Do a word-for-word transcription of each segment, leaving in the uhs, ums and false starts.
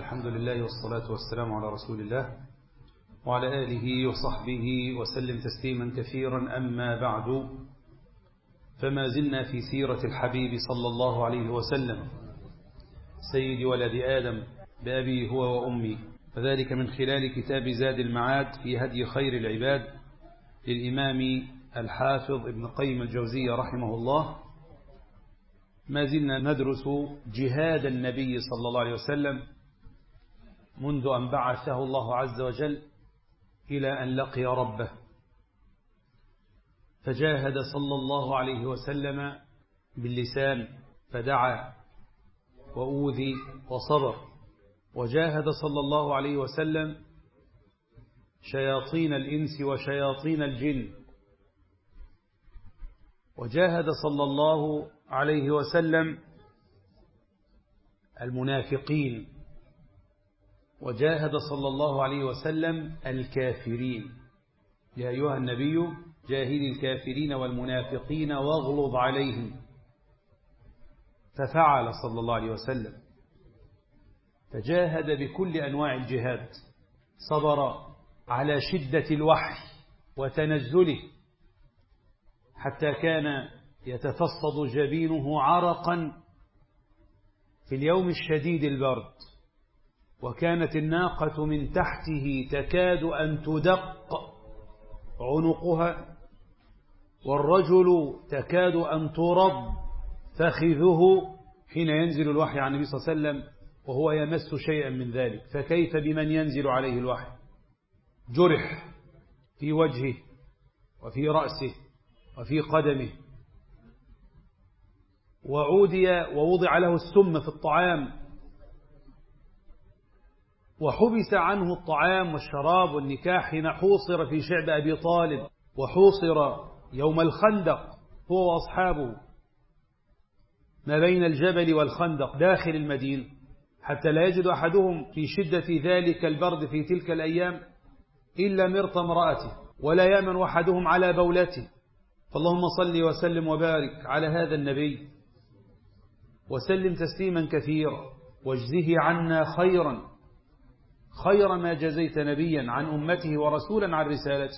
الحمد لله والصلاة والسلام على رسول الله وعلى آله وصحبه وسلم تسليما كثيرا. أما بعد، فما زلنا في سيرة الحبيب صلى الله عليه وسلم سيد ولد آدم بأبي هو وأمي، وذلك من خلال كتاب زاد المعاد في هدي خير العباد للإمام الحافظ ابن قيم الجوزية رحمه الله. ما زلنا ندرس جهاد النبي صلى الله عليه وسلم منذ أن بعثه الله عز وجل إلى أن لقي ربه، فجاهد صلى الله عليه وسلم باللسان فدعا وأوذي وصبر، وجاهد صلى الله عليه وسلم شياطين الإنس وشياطين الجن، وجاهد صلى الله عليه وسلم المنافقين، وجاهد صلى الله عليه وسلم الكافرين. يا أيها النبي جاهد الكافرين والمنافقين واغلظ عليهم، ففعل صلى الله عليه وسلم، فجاهد بكل أنواع الجهاد، صبر على شدة الوحي وتنزله حتى كان يتفصد جبينه عرقا في اليوم الشديد البرد، وكانت الناقة من تحته تكاد أن تدق عنقها، والرجل تكاد أن ترض فخذه حين ينزل الوحي عن النبي صلى الله عليه وسلم وهو يمس شيئا من ذلك، فكيف بمن ينزل عليه الوحي؟ جرح في وجهه وفي رأسه وفي قدمه، وعودي ووضع له السم في الطعام، وحبس عنه الطعام والشراب والنكاح حين حوصر في شعب أبي طالب، وحوصر يوم الخندق هو وأصحابه ما بين الجبل والخندق داخل المدينة، حتى لا يجد أحدهم في شدة ذلك البرد في تلك الأيام إلا مرط امرأته، ولا يأمن أحدهم على بولته. فاللهم صل وسلم وبارك على هذا النبي وسلم تسليما كثيرا، واجزه عنا خيرا خير ما جزيت نبيا عن أمته ورسولا عن رسالته.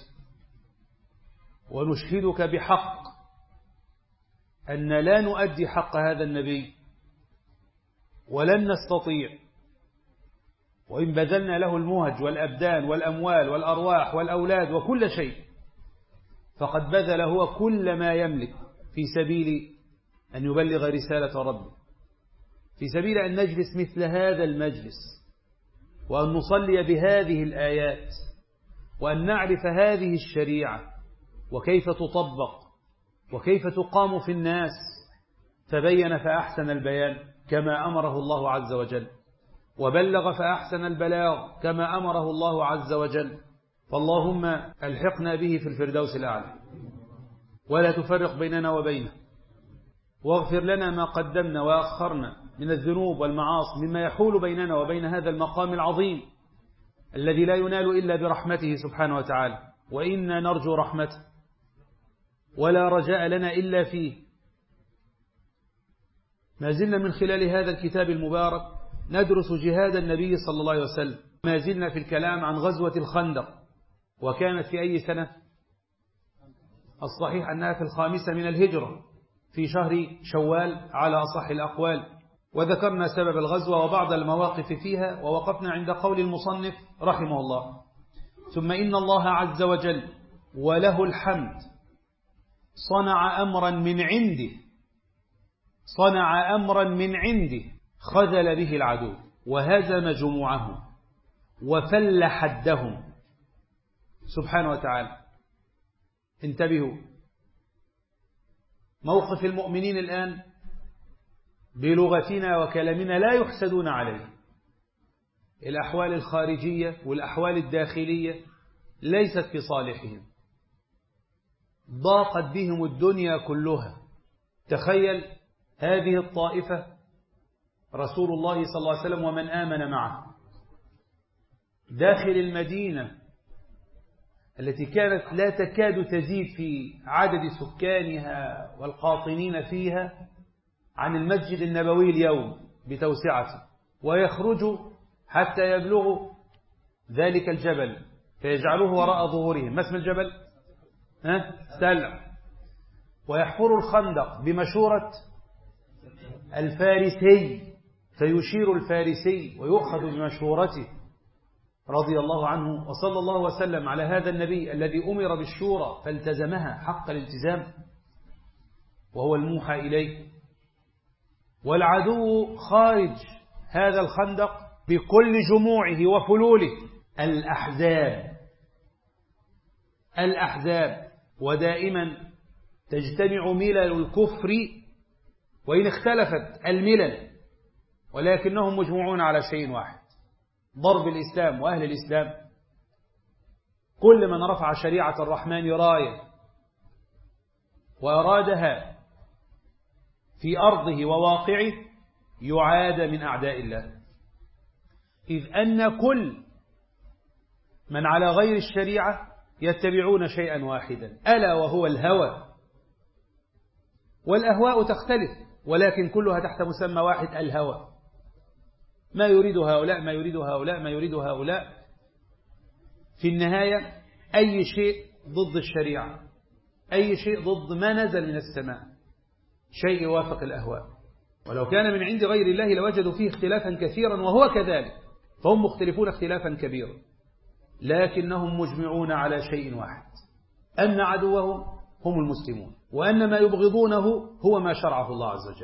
ونشهدك بحق أن لا نؤدي حق هذا النبي ولن نستطيع، وإن بذلنا له المهج والأبدان والأموال والأرواح والأولاد وكل شيء، فقد بذل هو كل ما يملك في سبيل أن يبلغ رسالة ربه، في سبيل أن نجلس مثل هذا المجلس، وأن نصلي بهذه الآيات، وأن نعرف هذه الشريعة وكيف تطبق وكيف تقام في الناس، فبين فأحسن البيان كما أمره الله عز وجل، وبلغ فأحسن البلاغ كما أمره الله عز وجل. فاللهم ألحقنا به في الفردوس الأعلى، ولا تفرق بيننا وبينه، واغفر لنا ما قدمنا وأخرنا من الذنوب والمعاصي مما يحول بيننا وبين هذا المقام العظيم الذي لا ينال إلا برحمته سبحانه وتعالى، وإنا نرجو رحمته ولا رجاء لنا إلا فيه. ما زلنا من خلال هذا الكتاب المبارك ندرس جهاد النبي صلى الله عليه وسلم. ما زلنا في الكلام عن غزوة الخندق، وكانت في أي سنة؟ الصحيح أنها في الخامسة من الهجرة في شهر شوال على أصح الأقوال، وذكرنا سبب الغزوة وبعض المواقف فيها، ووقفنا عند قول المصنف رحمه الله: ثم إن الله عز وجل وله الحمد صنع أمرا من عنده صنع أمرا من عنده خذل به العدو وهزم جموعهم وفل حدهم سبحانه وتعالى. انتبهوا، موقف المؤمنين الآن بلغتنا وكلامنا لا يحسدون عليه. الأحوال الخارجية والأحوال الداخلية ليست في صالحهم، ضاقت بهم الدنيا كلها. تخيل هذه الطائفة رسول الله صلى الله عليه وسلم ومن آمن معه داخل المدينة التي كانت لا تكاد تزيد في عدد سكانها والقاطنين فيها عن المسجد النبوي اليوم بتوسعته، ويخرج حتى يبلغوا ذلك الجبل فيجعلوه وراء ظهورهم. ما اسم الجبل؟ ها؟ سلع. ويحفروا الخندق بمشورة الفارسي فيشير الفارسي ويؤخذ بمشورته رضي الله عنه. وصلى الله وسلم على هذا النبي الذي أمر بالشورى فالتزمها حق الالتزام وهو الموحى إليه. والعدو خارج هذا الخندق بكل جموعه وفلوله الأحزاب الأحزاب ودائما تجتمع ملل الكفر وإن اختلفت الملل ولكنهم مجموعون على شيء واحد: ضرب الإسلام وأهل الإسلام. كل من رفع شريعة الرحمن راية وأرادها في أرضه وواقعه يعاد من أعداء الله، إذ أن كل من على غير الشريعة يتبعون شيئا واحدا ألا وهو الهوى. والأهواء تختلف ولكن كلها تحت مسمى واحد: الهوى. ما يريد هؤلاء ما يريد هؤلاء ما يريد هؤلاء في النهاية أي شيء ضد الشريعة، أي شيء ضد ما نزل من السماء، شيء يوافق الأهواء. ولو كان من عند غير الله لوجدوا فيه اختلافا كثيرا وهو كذلك، فهم مختلفون اختلافا كبيرا لكنهم مجمعون على شيء واحد: أن عدوهم هم المسلمون، وأن ما يبغضونه هو ما شرعه الله عز وجل.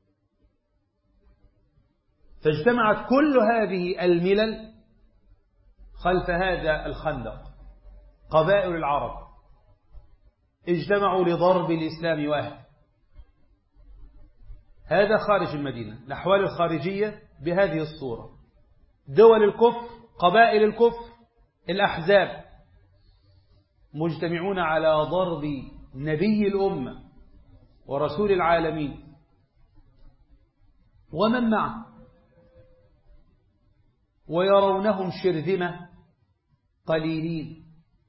فاجتمعت كل هذه الملل خلف هذا الخندق. قبائل العرب اجتمعوا لضرب الإسلام وأهله. هذا خارج المدينة. الأحوال الخارجية بهذه الصورة: دول الكفر، قبائل الكفر، الأحزاب مجتمعون على ضرب نبي الأمة ورسول العالمين ومن معه، ويرونهم شرذمة قليلين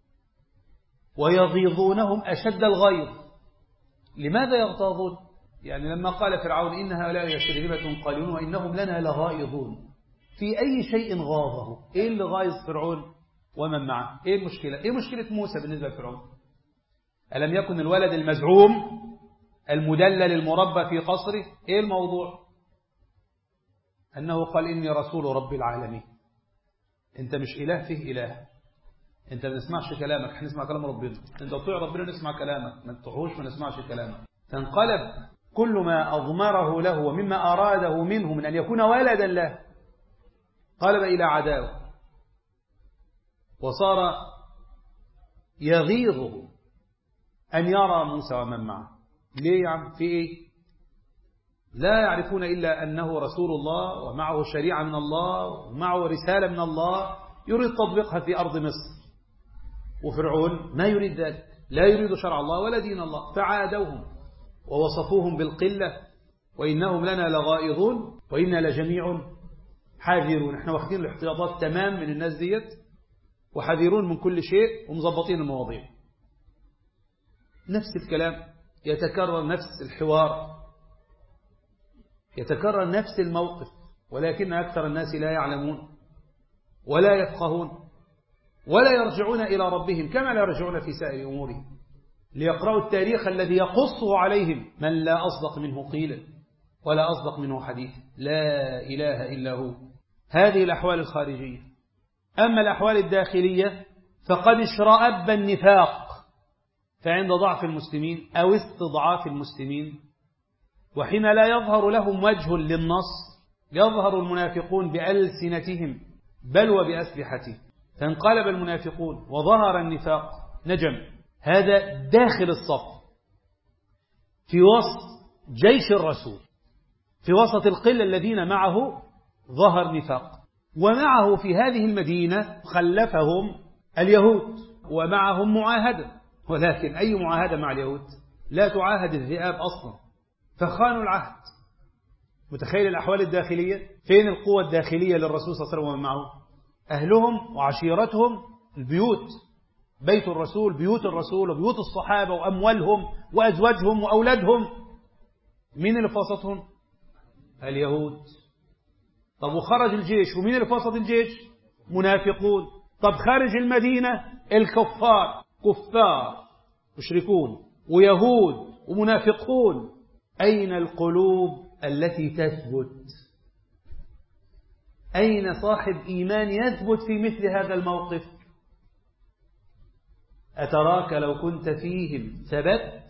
ويغيظونهم أشد الغيظ. لماذا يغتاظون؟ يعني لما قال فرعون إن هؤلاء شرذمة قليلون وإنهم لنا لغائظون، في أي شيء غاظه؟ إيه اللي غايظ فرعون ومن معه؟ إيه المشكلة؟ إيه مشكلة موسى بالنسبة لفرعون؟ ألم يكن الولد المزعوم المدلل المربى في قصره؟ إيه الموضوع؟ أنه قال إني رسول رب العالمين. أنت مش إله فيه إله، أنت ما نسمعش كلامك، احنا نسمع كلام ربنا، أنت تطيع ربنا نسمع كلامك، ما تطيعوش ما نسمعش كلامك. فانقلب كل ما أضمره له ومما أراده منه من أن يكون ولدا له قلب إلى عداوة، وصار يغيظه أن يرى موسى ومن معه. ليه يا عم؟ في إيه؟ لا يعرفون إلا أنه رسول الله ومعه شريعة من الله ومعه رسالة من الله يريد تطبيقها في أرض مصر، وفرعون ما يريد ذلك، لا يريد شرع الله ولا دين الله. فعادوهم ووصفوهم بالقلة وإنهم لنا لغائظون وإنا لجميع حاذرون. احنا واخدين الاحتياطات تمام من الناس ديت وحذرون من كل شيء ومظبطين المواضيع. نفس الكلام يتكرر، نفس الحوار يتكرر، نفس الموقف، ولكن أكثر الناس لا يعلمون ولا يفقهون ولا يرجعون إلى ربهم كما لا يرجعون في سائر أمورهم ليقرأوا التاريخ الذي يقصه عليهم من لا أصدق منه قيلا ولا أصدق منه حديث. لا إله إلا هو. هذه الأحوال الخارجية. أما الأحوال الداخلية فقد اشرأب النفاق، فعند ضعف المسلمين أو استضعاف المسلمين وحين لا يظهر لهم وجه للنص يظهر المنافقون بألسنتهم بل وبأسلحتهم، فانقلب المنافقون وظهر النفاق. نجم هذا داخل الصف في وسط جيش الرسول، في وسط القلة الذين معه ظهر نفاق، ومعه في هذه المدينة خلفهم اليهود ومعهم معاهدة، ولكن أي معاهدة مع اليهود؟ لا تعاهد الذئاب أصلا، فخانوا العهد. متخيل الأحوال الداخلية؟ فين القوة الداخلية للرسول صلى الله عليه وسلم ومن معه؟ أهلهم وعشيرتهم، البيوت، بيت الرسول، بيوت الرسول وبيوت الصحابة وأموالهم وأزواجهم وأولادهم. من اللي في وسطهم؟ اليهود. طب وخرج الجيش، ومين اللي في وسط الجيش؟ منافقون. طب خارج المدينة الكفار، كفار مشركون ويهود ومنافقون. أين القلوب التي تثبت؟ أين صاحب إيمان يثبت في مثل هذا الموقف؟ أتراك لو كنت فيهم ثبت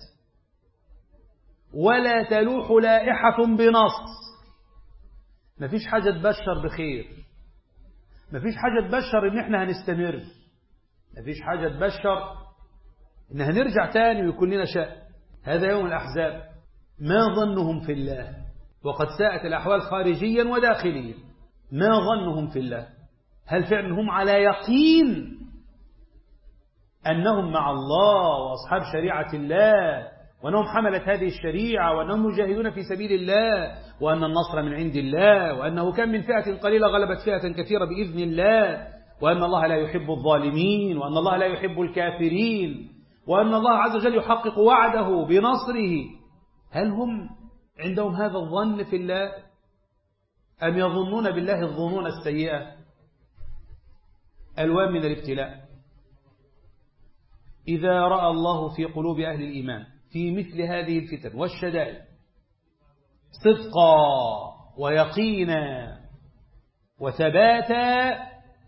ولا تلوح لائحة بنص. مفيش حاجة تبشر بخير، مفيش حاجة تبشر إن إحنا هنستمر، مفيش حاجة تبشر إن هنرجع تاني ويكون لنا شأن. هذا يوم الأحزاب. ما ظنهم في الله؟ وقد ساءت الأحوال خارجيا وداخليا. ما ظنهم في الله؟ هل فعلا هم على يقين أنهم مع الله وأصحاب شريعة الله، وأنهم حملت هذه الشريعة، وأنهم يجاهدون في سبيل الله، وأن النصر من عند الله، وأنه كم من فئة قليلة غلبت فئة كثيرة بإذن الله، وأن الله لا يحب الظالمين، وأن الله لا يحب الكافرين، وأن الله عز وجل يحقق وعده بنصره؟ هل هم عندهم هذا الظن في الله، أم يظنون بالله الظنون السيئة؟ ألوان من الابتلاء. إذا رأى الله في قلوب أهل الإيمان في مثل هذه الفتن والشدائد صدقا ويقينا وثباتا،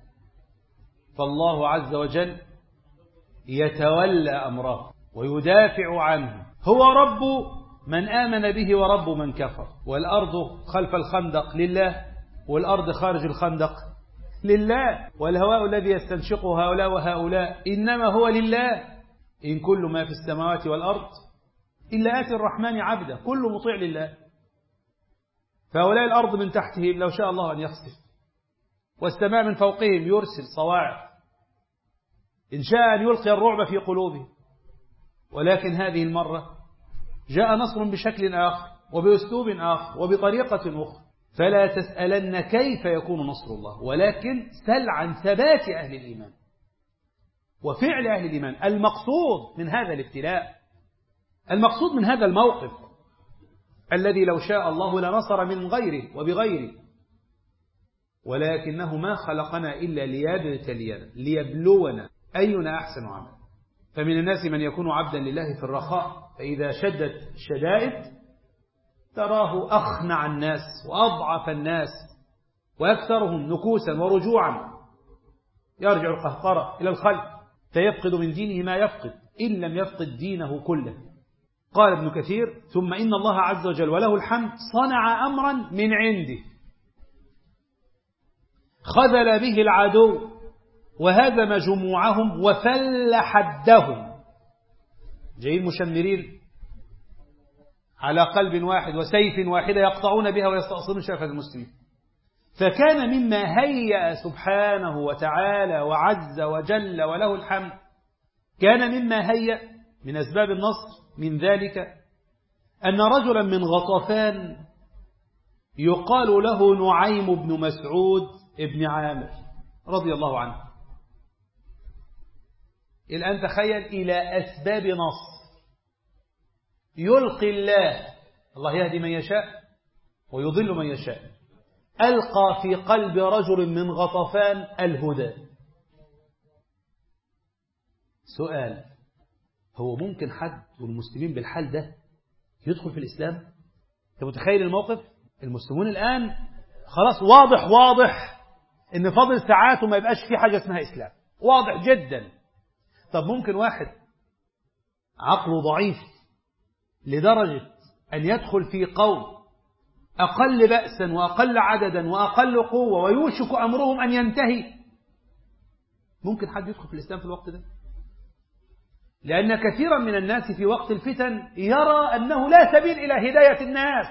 فالله عز وجل يتولى أمره ويدافع عنه. هو رب من آمن به ورب من كفر، والأرض خلف الخندق لله، والأرض خارج الخندق لله، والهواء الذي يستنشقه هؤلاء وهؤلاء إنما هو لله. إن كل ما في السماوات والأرض إلا آتي الرحمن عبدا، كل مطيع لله. فهؤلاء الأرض من تحتهم لو شاء الله أن يخسف، والسماء من فوقهم يرسل صواعق إن شاء أن يلقي الرعب في قلوبهم. ولكن هذه المرة جاء نصر بشكل آخر وبأسلوب آخر وبطريقة أخرى. فلا تسألن كيف يكون نصر الله، ولكن سل عن ثبات أهل الإيمان وفعل أهل الإيمان. المقصود من هذا الابتلاء، المقصود من هذا الموقف الذي لو شاء الله لنصر من غيره وبغيره، ولكنه ما خلقنا إلا ليبتلينا ليبلونا أينا أحسن عملا. فمن الناس من يكون عبدا لله في الرخاء، فإذا شدت الشدائد تراه أخنع الناس وأضعف الناس وأكثرهم نكوسا ورجوعا، يرجع القهقرة إلى الخلف فيفقد من دينه ما يفقد إن لم يفقد دينه كله. قال ابن كثير: ثم إن الله عز وجل وله الحمد صنع أمرا من عنده خذل به العدو وهزم جموعهم وفل حدهم. جايين مشمرين على قلب واحد وسيف واحدة يقطعون بها ويستأصلون شرف المسلمين. فكان مما هيأ سبحانه وتعالى وعز وجل وله الحمد، كان مما هيأ من أسباب النصر من ذلك أن رجلا من غطفان يقال له نعيم بن مسعود ابن عامر رضي الله عنه. الآن تخيل إلى أسباب نصر يلقي الله، الله يهدي من يشاء ويضل من يشاء، ألقى في قلب رجل من غطفان الهدى. سؤال: هو ممكن حد والمسلمين بالحال ده يدخل في الإسلام؟ أنت متخيل الموقف؟ المسلمون الآن خلاص واضح واضح إن فاضل ساعات وما يبقاش في حاجة اسمها إسلام، واضح جدا. طب ممكن واحد عقله ضعيف لدرجة أن يدخل في قوم أقل بأسا وأقل عددا وأقل قوة ويوشك أمرهم أن ينتهي؟ ممكن حد يدخل في الإسلام في الوقت ده؟ لأن كثيرا من الناس في وقت الفتن يرى أنه لا سبيل إلى هداية الناس.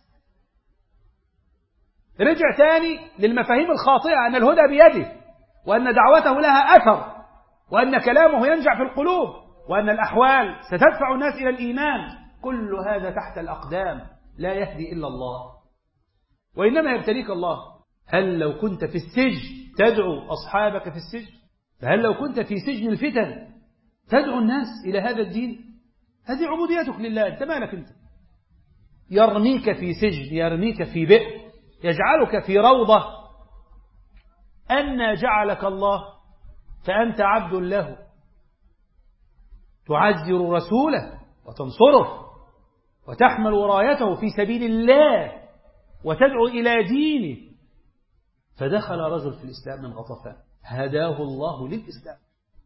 رجع ثاني للمفاهيم الخاطئة أن الهدى بيده، وأن دعوته لها أثر، وأن كلامه ينجع في القلوب، وأن الأحوال ستدفع الناس إلى الإيمان. كل هذا تحت الأقدام، لا يهدي إلا الله، وإنما يبتليك الله. هل لو كنت في السجن تدعو أصحابك في السجن؟ فهل لو كنت في سجن الفتن تدعو الناس إلى هذا الدين؟ هذه عبوديتك لله. أنت مالك أنت؟ يرميك في سجن، يرميك في بئر، يجعلك في روضة أن جعلك الله فأنت عبد له، تعزر رسوله وتنصره وتحمل رايته في سبيل الله وتدعو إلى دينه. فدخل رجل في الإسلام من غطفان هداه الله للإسلام،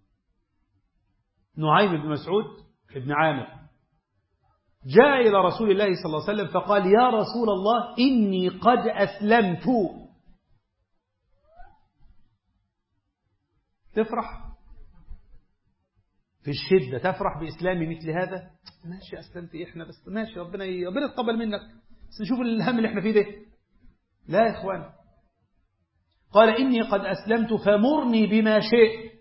نعيم بن مسعود بن عامر، جاء إلى رسول الله صلى الله عليه وسلم فقال: يا رسول الله إني قد أسلمت. تفرح في الشدة، تفرح بإسلام مثل هذا؟ ماشي أسلمت إحنا بس ماشي، ربنا ربنا يتقبل منك، بس نشوف الهم اللي احنا فيه ده. لا يا إخوان، قال: إني قد أسلمت فمرني بما شئت.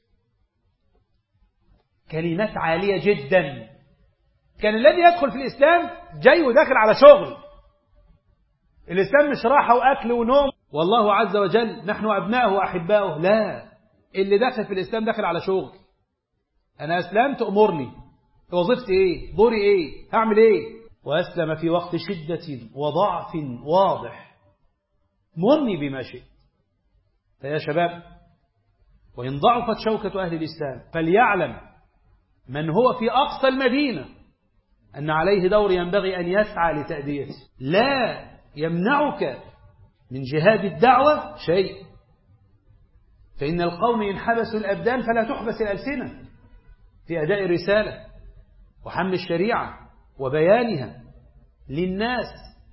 كلمات عالية جدا. كان الذي يدخل في الإسلام جاي وداخل على شغل. الإسلام مش راحة وأكل ونوم والله عز وجل نحن أبناءه وأحباؤه، لا، اللي داخل في الإسلام داخل على شغل. أنا أسلمت أمرني، وظيفتي إيه، دوري إيه، هعمل إيه. وأسلم في وقت شدة وضعف واضح، مرني بما شئت. فيا شباب، وإن ضعفت شوكة أهل الإسلام فليعلم من هو في أقصى المدينة أن عليه دور ينبغي أن يسعى لتأديته. لا يمنعك من جهاد الدعوة شيء، فإن القوم إن حبسوا الأبدان فلا تحبس الألسنة في أداء الرسالة وحمل الشريعة وبيانها للناس.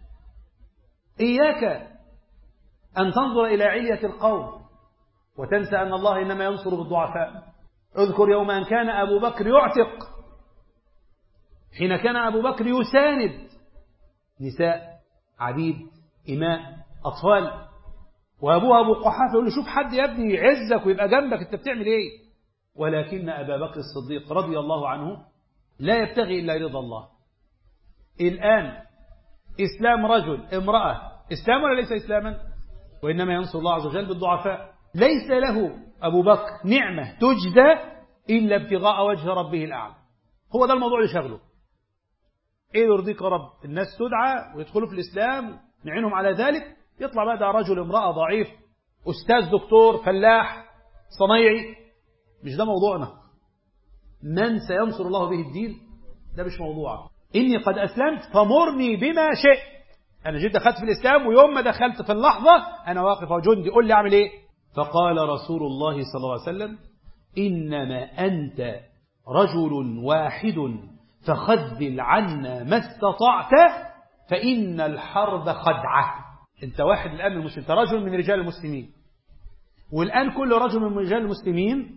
إياك أن تنظر إلى علية القوم وتنسى أن الله إنما ينصر بالضعفاء. اذكر يوم أن كان أبو بكر يعتق، حين كان أبو بكر يساند نساء، عبيد، إماء، أطفال، وأبوها أبو قحافة يقول له: شوف حد يا ابني يعزك ويبقى جنبك، أنت بتعمل إيه؟ ولكن أبا بكر الصديق رضي الله عنه لا يبتغي إلا رضا الله. الآن إسلام رجل امرأة إسلام ولا ليس إسلاما؟ وإنما ينصر الله عز وجل بالضعفاء. ليس له أبو بكر نعمة تجزى إلا ابتغاء وجه ربه الأعلى. هو ده الموضوع اللي شغله. إيه يرضيك يا رب؟ الناس تدعى ويدخلوا في الإسلام، نعينهم على ذلك، يطلع بقى ده رجل امرأة ضعيف، أستاذ دكتور فلاح صنايعي. مش ده موضوعنا. من سينصر الله به الدين ده مش موضوع. إني قد أسلمت فمرني بما شئت. أنا جيت دخلت في الإسلام، ويوم ما دخلت في اللحظة أنا واقف وجندي، قل لي أعمل إيه. فقال رسول الله صلى الله عليه وسلم: إنما أنت رجل واحد فخذل عنا ما استطعت فإن الحرب خدعة. أنت واحد الآن من المسلمين، أنت رجل من رجال المسلمين، والآن كل رجل من رجال المسلمين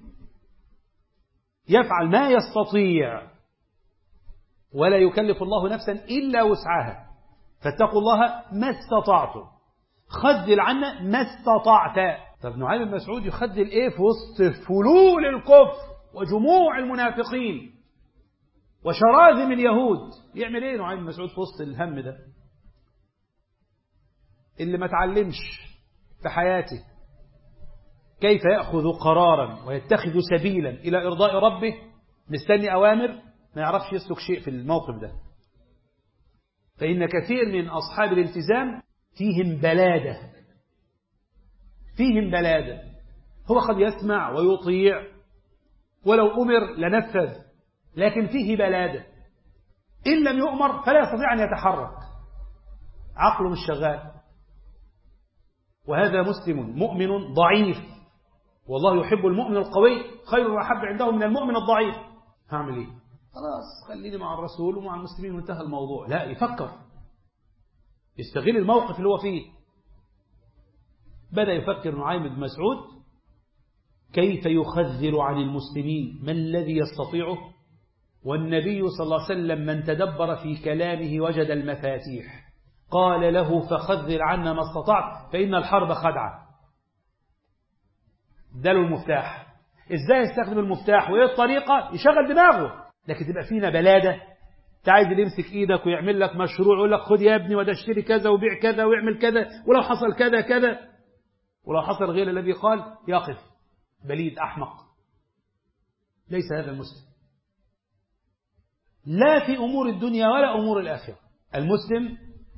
يفعل ما يستطيع ولا يكلف الله نفسا إلا وسعها، فاتقوا الله ما استطعتم، خذل عنا ما استطعت. طب نعيم بن مسعود يخذل إيه في وسط فلول الكفر وجموع المنافقين وشراذم اليهود؟ يعمل إيه نعيم بن مسعود في وسط الهم ده؟ اللي ما تعلمش في حياته كيف يأخذ قرارا ويتخذ سبيلا إلى إرضاء ربه مستني أوامر، ما يعرفش يسلك شيء في الموقف ده. فإن كثير من أصحاب الالتزام فيهم بلادة، فيهم بلادة. هو قد يسمع ويطيع ولو أمر لنفذ، لكن فيه بلادة. إن لم يؤمر فلا يستطيع أن يتحرك، عقله مش شغال. وهذا مسلم مؤمن ضعيف، والله يحب المؤمن القوي خير وأحب عنده من المؤمن الضعيف. هعمل إيه؟ خلاص خليني مع الرسول ومع المسلمين وانتهى الموضوع. لا، يفكر، يستغل الموقف اللي هو فيه. بدأ يفكر نعيم بن مسعود كيف يخذل عن المسلمين، ما الذي يستطيعه. والنبي صلى الله عليه وسلم من تدبر في كلامه وجد المفاتيح. قال له: فخذل عنا ما استطعت فإن الحرب خدعة. اداله المفتاح. ازاي يستخدم المفتاح وايه الطريقة؟ يشغل دماغه. لكن تبقى فينا بلادة، انت عايز اللي يمسك ايدك ويعمل لك مشروع ويقول لك خد يا ابني وده اشتري كذا وبيع كذا ويعمل كذا ولو حصل كذا كذا، ولو حصل غير الذي قال يقف بليد أحمق. ليس هذا المسلم، لا في أمور الدنيا ولا أمور الآخرة. المسلم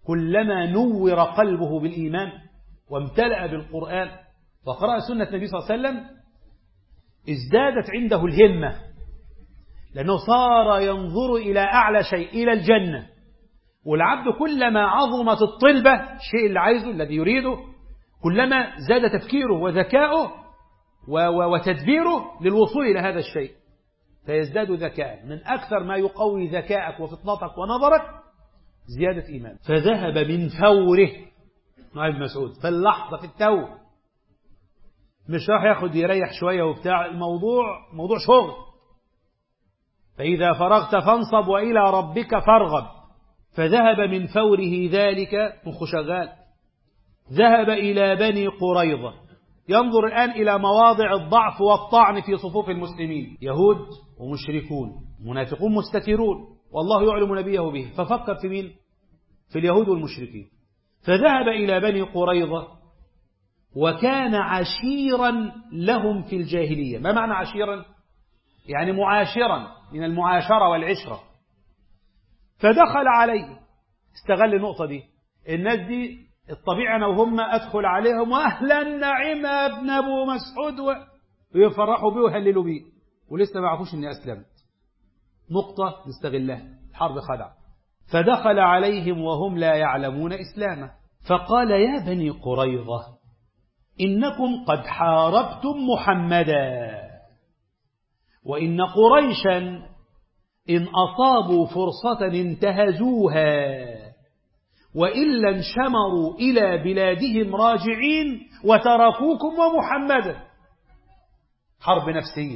كلما نور قلبه بالإيمان وامتلأ بالقرآن وقرأ سنة النبي صلى الله عليه وسلم ازدادت عنده الهمة، لأنه صار ينظر إلى أعلى شيء، إلى الجنة. والعبد كلما عظمت الطلبة، الشيء اللي عايزه الذي يريده، كلما زاد تفكيره وذكاؤه وتدبيره للوصول إلى هذا الشيء، فيزداد ذكاء. من أكثر ما يقوي ذكاءك وفطنتك ونظرك زيادة إيمان. فذهب من فوره مع ابن مسعود في اللحظة، في التو، مش راح ياخد يريح شوية وبتاع، الموضوع موضوع شغل. فإذا فرغت فانصب وإلى ربك فارغب. فذهب من فوره ذلك، مخ شغال، ذهب إلى بني قريظة، ينظر الآن إلى مواضع الضعف والطعن في صفوف المسلمين، يهود ومشركون، منافقون مستترون، والله يعلم نبيه به. ففكر في مين؟ في اليهود والمشركين. فذهب إلى بني قريظة، وكان عشيرا لهم في الجاهلية. ما معنى عشيرا؟ يعني معاشرا، من المعاشرة والعشرة. فدخل عليه، استغل النقطة دي. الناس دي الطبيعة أنا وهم أدخل عليهم وأهلا نعم ابن أبو مسعود، ويفرحوا بيه ويهللوا بيه، ولسه ما عرفوش إني أسلمت. نقطة نستغلها، حرب خدع. فدخل عليهم وهم لا يعلمون إسلامه، فقال: يا بني قريظة، إنكم قد حاربتم محمدا، وإن قريشا إن أصابوا فرصة انتهزوها، وإلا انشمروا إلى بلادهم راجعين وتركوكم ومحمدا. حرب نفسية،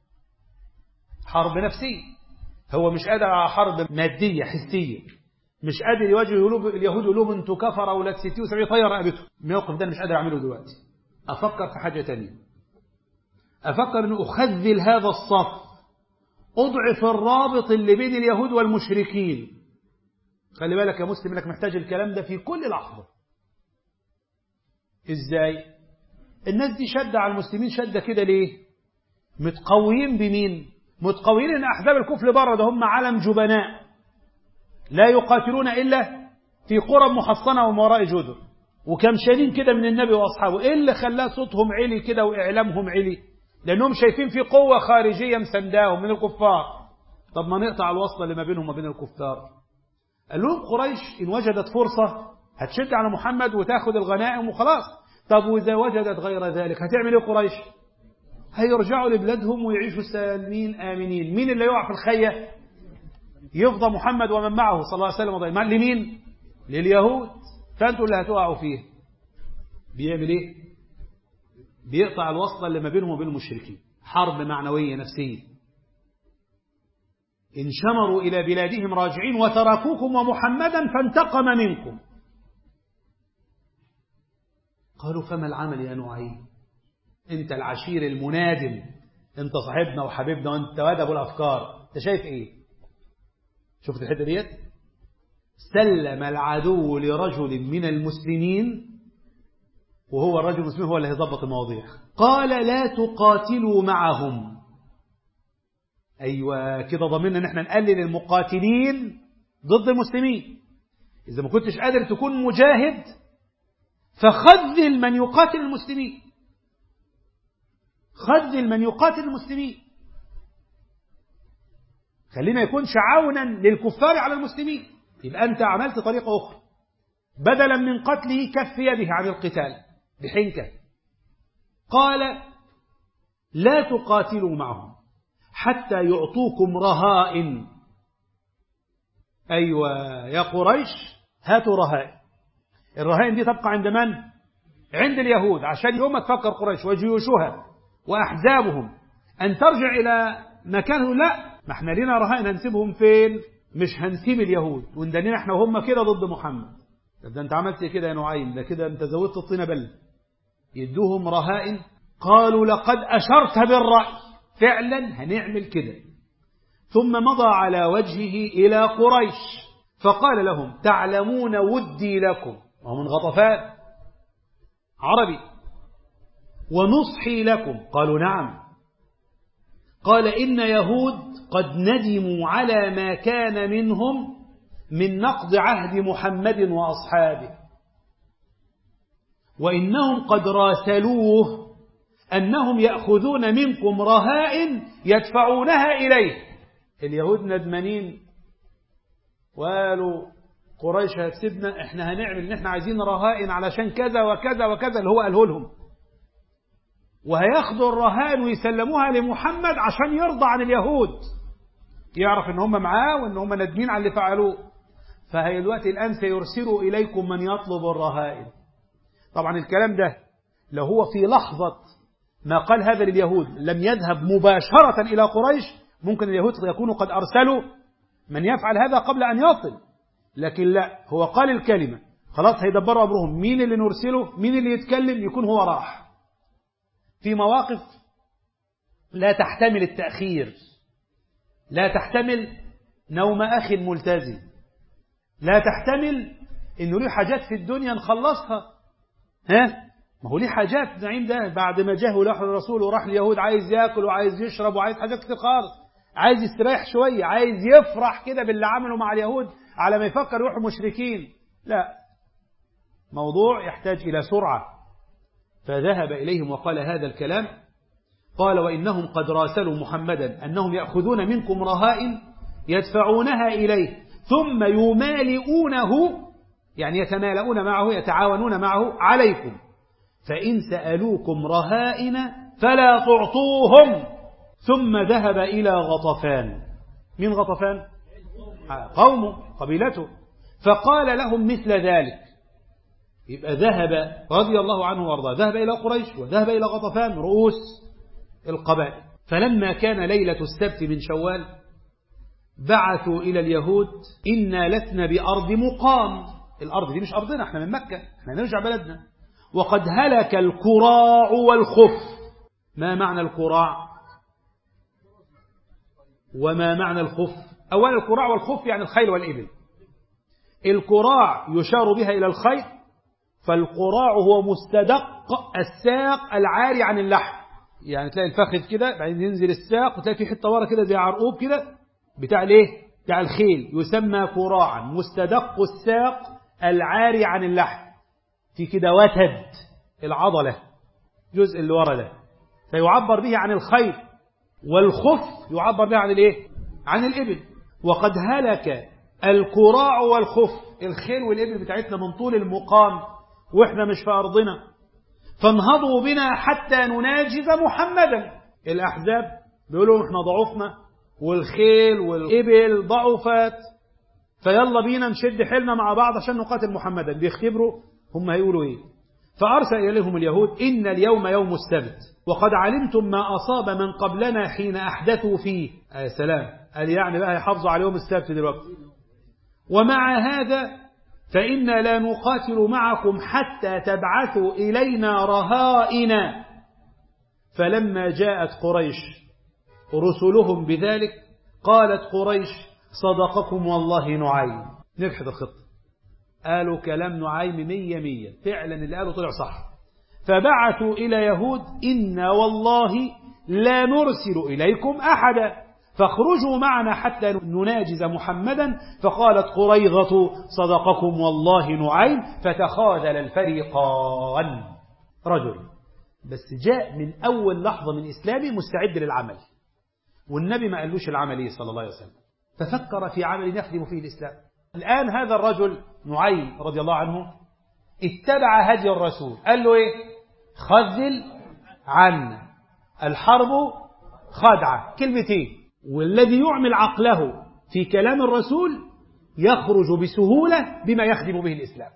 حرب نفسية. هو مش قادر على حرب مادية حسية، مش قادر يواجه اليهود يقول لهم انتوا كفر أولاد ستين وسبعين، طير رقبته. الموقف ده مش قادر أعمله دلوقتي. أفكر في حاجة تانية، أفكر أن أخذل هذا الصف، أضعف الرابط اللي بين اليهود والمشركين. خلي بالك يا مسلم انك محتاج الكلام ده في كل لحظة. ازاي؟ الناس دي شد على المسلمين شدة كده ليه؟ متقويين بمين؟ متقويين ان احزاب الكفر بره ده هم علم جبناء لا يقاتلون الا في قرى محصنة ومن وراء جدر، وكمشانين كده من النبي واصحابه. ايه اللي خلاه صوتهم علي كده واعلامهم علي؟ لانهم شايفين في قوة خارجية مسنداهم من الكفار. طب ما نقطع الوصلة اللي ما بينهم وما بين الكفار. قال لهم قريش إن وجدت فرصة هتشد على محمد وتاخد الغنائم وخلاص. طب وإذا وجدت غير ذلك هتعمل إيه قريش؟ هيرجعوا لبلادهم ويعيشوا سالمين آمنين. مين اللي يقع في الخية؟ يفضى محمد ومن معه صلى الله عليه وسلم وضيع. لمين؟ لليهود. فأنتوا اللي هتقعوا فيه. بيعمل إيه؟ بيقطع الوصلة اللي ما بينهم وبين المشركين. حرب معنوية نفسية. إن شمروا إلى بلادهم راجعين وتركوكم ومحمدا فانتقم منكم. قالوا: فما العمل يا نعيم؟ أنت العشير المنادم، أنت صاحبنا وحبيبنا، وأنت واد أبو الأفكار، أنت شايف إيه؟ شفت الحتة ديت؟ سلم العدو لرجل من المسلمين، وهو الرجل المسلم هو اللي هيظبط المواضيع. قال: لا تقاتلوا معهم. أيوة كده ضمننا ان احنا نقلل المقاتلين ضد المسلمين. إذا ما كنتش قادر تكون مجاهد فخذل من يقاتل المسلمين، خذل من يقاتل المسلمين، خلينا يكونش عونا للكفار على المسلمين. يبقى أنت عملت طريقة أخرى، بدلا من قتله كف يده عن القتال بحنكة. قال: لا تقاتلوا معهم حتى يعطوكم رهائن. أيوة يا قريش هاتوا رهائن. الرهائن دي تبقى عند من؟ عند اليهود، عشان يوم تفكر قريش وجيوشها وأحزابهم أن ترجع إلى مكانه. لا، ما احنا لنا رهائن هنسيبهم فين؟ مش هنسيب اليهود وندنين احنا وهم كده ضد محمد. ده انت عملت كده يا نعيم، ده كده انت زودت الطينة بل. يدوهم رهائن. قالوا: لقد أشرت بالرأي، فعلا هنعمل كده. ثم مضى على وجهه إلى قريش فقال لهم: تعلمون ودي لكم، وهو من غطفان عربي، ونصحي لكم. قالوا: نعم. قال: إن يهود قد ندموا على ما كان منهم من نقض عهد محمد وأصحابه، وإنهم قد راسلوه أنهم يأخذون منكم رهائن يدفعونها إليه. اليهود ندمانين وقالوا قريش هتسيبنا، احنا هنعمل ان احنا عايزين رهائن علشان كذا وكذا وكذا اللي هو قاله لهم، وهياخدوا الرهائن ويسلموها لمحمد عشان يرضى عن اليهود، يعرف ان هم معاه وان هم ندمين على اللي فعلوه. فهي دلوقتي الآن سيرسلوا إليكم من يطلب الرهائن. طبعا الكلام ده لو هو في لحظة ما قال هذا لليهود لم يذهب مباشرة إلى قريش، ممكن اليهود يكونوا قد أرسلوا من يفعل هذا قبل أن يصل، لكن لا، هو قال الكلمة خلاص هيدبروا أمرهم، مين اللي نرسله، مين اللي يتكلم، يكون هو راح. في مواقف لا تحتمل التأخير، لا تحتمل نوم أخ ملتزم، لا تحتمل إنه ليه حاجات في الدنيا نخلصها. ها ما هو ليه حاجات نعيم ده بعد ما جاه ولحظ الرسول وراح اليهود عايز يأكل وعايز يشرب وعايز حاجات كتير خالص، عايز يستريح شوية، عايز يفرح كده باللي عمله مع اليهود على ما يفكر يروحوا مشركين. لا، موضوع يحتاج إلى سرعة. فذهب إليهم وقال هذا الكلام، قال وإنهم قد راسلوا محمدا أنهم يأخذون منكم رهائن يدفعونها إليه ثم يمالئونه، يعني يتمالؤون معه يتعاونون معه عليكم، فإن سألوكم رهائن فلا تعطوهم. ثم ذهب إلى غطفان. من غطفان؟ قومه، قبيلته، فقال لهم مثل ذلك. يبقى ذهب رضي الله عنه وارضاه، ذهب إلى قريش وذهب إلى غطفان رؤوس القبائل. فلما كان ليلة السبت من شوال بعثوا إلى اليهود إنا لسنا بأرض مقام، الأرض دي مش أرضنا، احنا من مكة، احنا نرجع بلدنا، وقد هلك الكراع والخف. ما معنى الكراع وما معنى الخف؟ أولا الكراع والخف يعني الخيل والإبل. الكراع يشار بها إلى الخيل، فالكراع هو مستدق الساق العاري عن اللحم، يعني تلاقي الفخذ كده بعدين ينزل الساق وتلاقي في حته ورا كده زي عرقوب كده بتاع الايه؟ بتاع الخيل، يسمى كراعا، مستدق الساق العاري عن اللحم، في كده وتد العضله الجزء اللي ورا ده، فيعبر به عن الخيل. والخف يعبر به عن الايه؟ عن الإبل. وقد هلك الكراع والخف، الخيل والإبل بتاعتنا من طول المقام واحنا مش في أرضنا، فانهضوا بنا حتى نناجز محمدا. الأحزاب بيقولوا احنا ضعفنا والخيل والإبل ضعفت، فيلا بينا نشد حيلنا مع بعض عشان نقاتل محمدا. بيختبروا هم هيقولوا ايه. فأرسل إليهم اليهود إن اليوم يوم السبت وقد علمتم ما أصاب من قبلنا حين أحدثوا فيه. يا سلام، قال يعني بقى يحافظوا على يوم السبت دلوقتي. ومع هذا فإنا لا نقاتل معكم حتى تبعثوا إلينا رهائن. فلما جاءت قريش رسلهم بذلك قالت قريش صدقكم والله نعيم. نجحت الخطة، قالوا كلام نعيم مية مية، فعلا اللي قالوا طلع صح. فبعثوا إلى يهود إنا والله لا نرسل إليكم أحدا فاخرجوا معنا حتى نناجز محمدا. فقالت قريظة صدقكم والله نعيم. فتخاذل الفريقان. رجل بس جاء من أول لحظة من إسلامه مستعد للعمل، والنبي ما قالوش العمل إيه صلى الله عليه وسلم، ففكر في عمل يخدم فيه الإسلام. الآن هذا الرجل نعيم رضي الله عنه اتبع هدي الرسول، قال له إيه؟ خذل عنا، الحرب خدعة، كلمتين. والذي يعمل عقله في كلام الرسول يخرج بسهولة بما يخدم به الإسلام.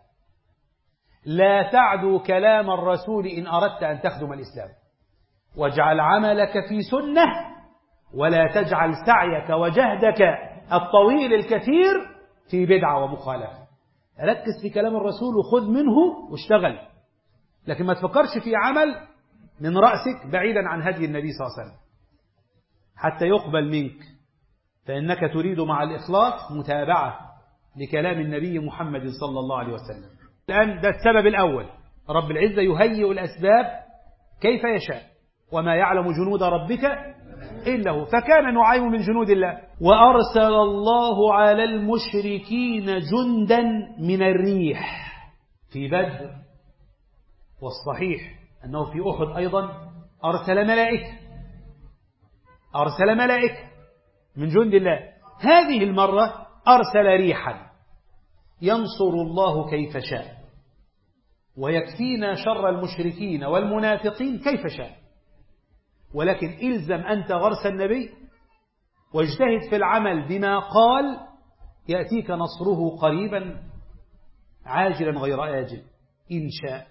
لا تعدو كلام الرسول إن أردت أن تخدم الإسلام، واجعل عملك في سنة ولا تجعل سعيك وجهدك الطويل الكثير في بدعة ومخالفة. ركز في كلام الرسول وخذ منه واشتغل، لكن ما تفكرش في عمل من رأسك بعيدا عن هدي النبي صلى الله عليه وسلم حتى يقبل منك، فإنك تريد مع الإخلاص متابعة لكلام النبي محمد صلى الله عليه وسلم. الآن ده السبب الأول، رب العزة يهيئ الأسباب كيف يشاء، وما يعلم جنود ربك إلا هو، فكان نعيم من جنود الله. وأرسل الله على المشركين جندا من الريح في بدر، والصحيح أنه في أحد أيضا أرسل ملائكة أرسل ملائكة من جند الله. هذه المرة أرسل ريحا ينصر الله كيف شاء، ويكفينا شر المشركين والمنافقين كيف شاء. ولكن إلزم أنت غرس النبي واجتهد في العمل بما قال، يأتيك نصره قريبا عاجلا غير آجل إن شاء.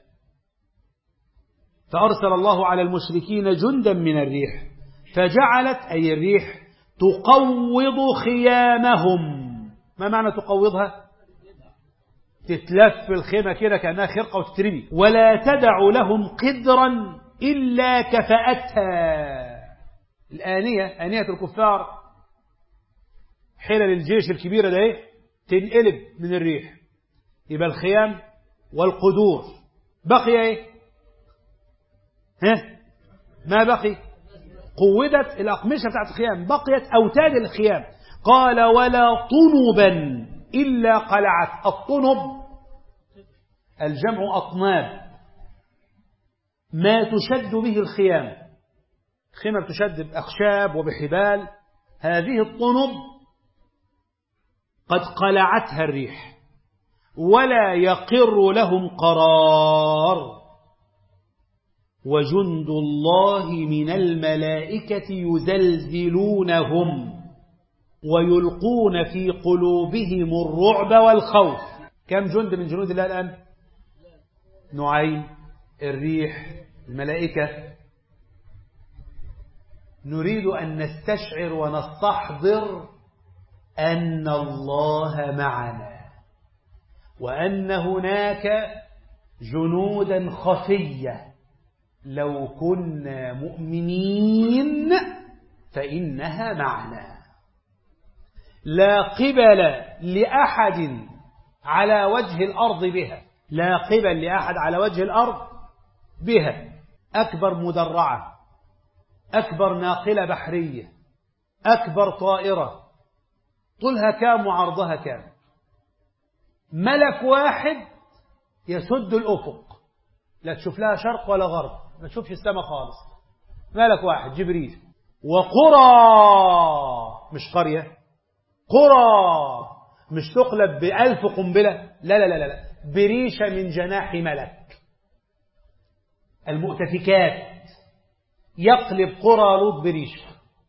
فأرسل الله على المشركين جندا من الريح، فجعلت أي الريح تقوض خيامهم. ما معنى تقوضها؟ تتلف الخيمة كده كأنها خرقة وتترمي. ولا تدع لهم قدرا إلا كفأتها. الآنية آنية الكفار، حلل الجيش الكبيرة ده ايه؟ تنقلب من الريح. يبقى الخيام والقدور بقي ايه؟ ها؟ ما بقي؟ قوّدت الأقمشة بتاعت الخيام، بقيت أوتاد الخيام. قال ولا طنبا إلا قلعت. الطنب الجمع أطناب، ما تشد به الخيام. خيمة تشد بأخشاب وبحبال، هذه الطنب قد قلعتها الريح، ولا يقر لهم قرار. وجند الله من الملائكة يزلزلونهم ويلقون في قلوبهم الرعب والخوف. كم جند من جنود الله الآن؟ نوعين، الريح، الملائكة. نريد أن نستشعر ونستحضر أن الله معنا، وأن هناك جنودا خفية لو كنا مؤمنين فإنها معنا. لا قبل لأحد على وجه الأرض بها، لا قبل لأحد على وجه الأرض بها. أكبر مدرعة، أكبر ناقلة بحرية، أكبر طائرة، طولها كام وعرضها كام، ملك واحد يسد الأفق، لا تشوف لها شرق ولا غرب، ما تشوفش السماء خالص، ملك واحد جبريل. وقرى، مش قرية، قرى، مش تقلب بألف قنبلة، لا لا لا لا، بريشة من جناح ملك. المؤتفكات يقلب قرى لوط بريشة.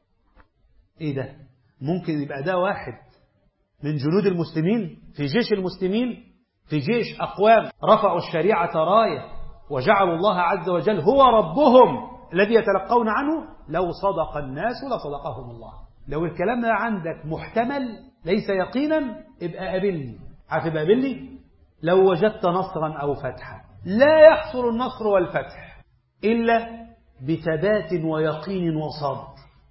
ايه ده؟ ممكن يبقى ده واحد من جنود المسلمين في جيش المسلمين، في جيش أقوام رفعوا الشريعة راية وجعلوا الله عز وجل هو ربهم الذي يتلقون عنه. لو صدق الناس لصدقهم الله. لو الكلام ده عندك محتمل ليس يقينا، ابقى قابلني. عارف ابقى قابلني؟ لو وجدت نصرا أو فتحا. لا يحصل النصر والفتح إلا بثبات ويقين وصبر.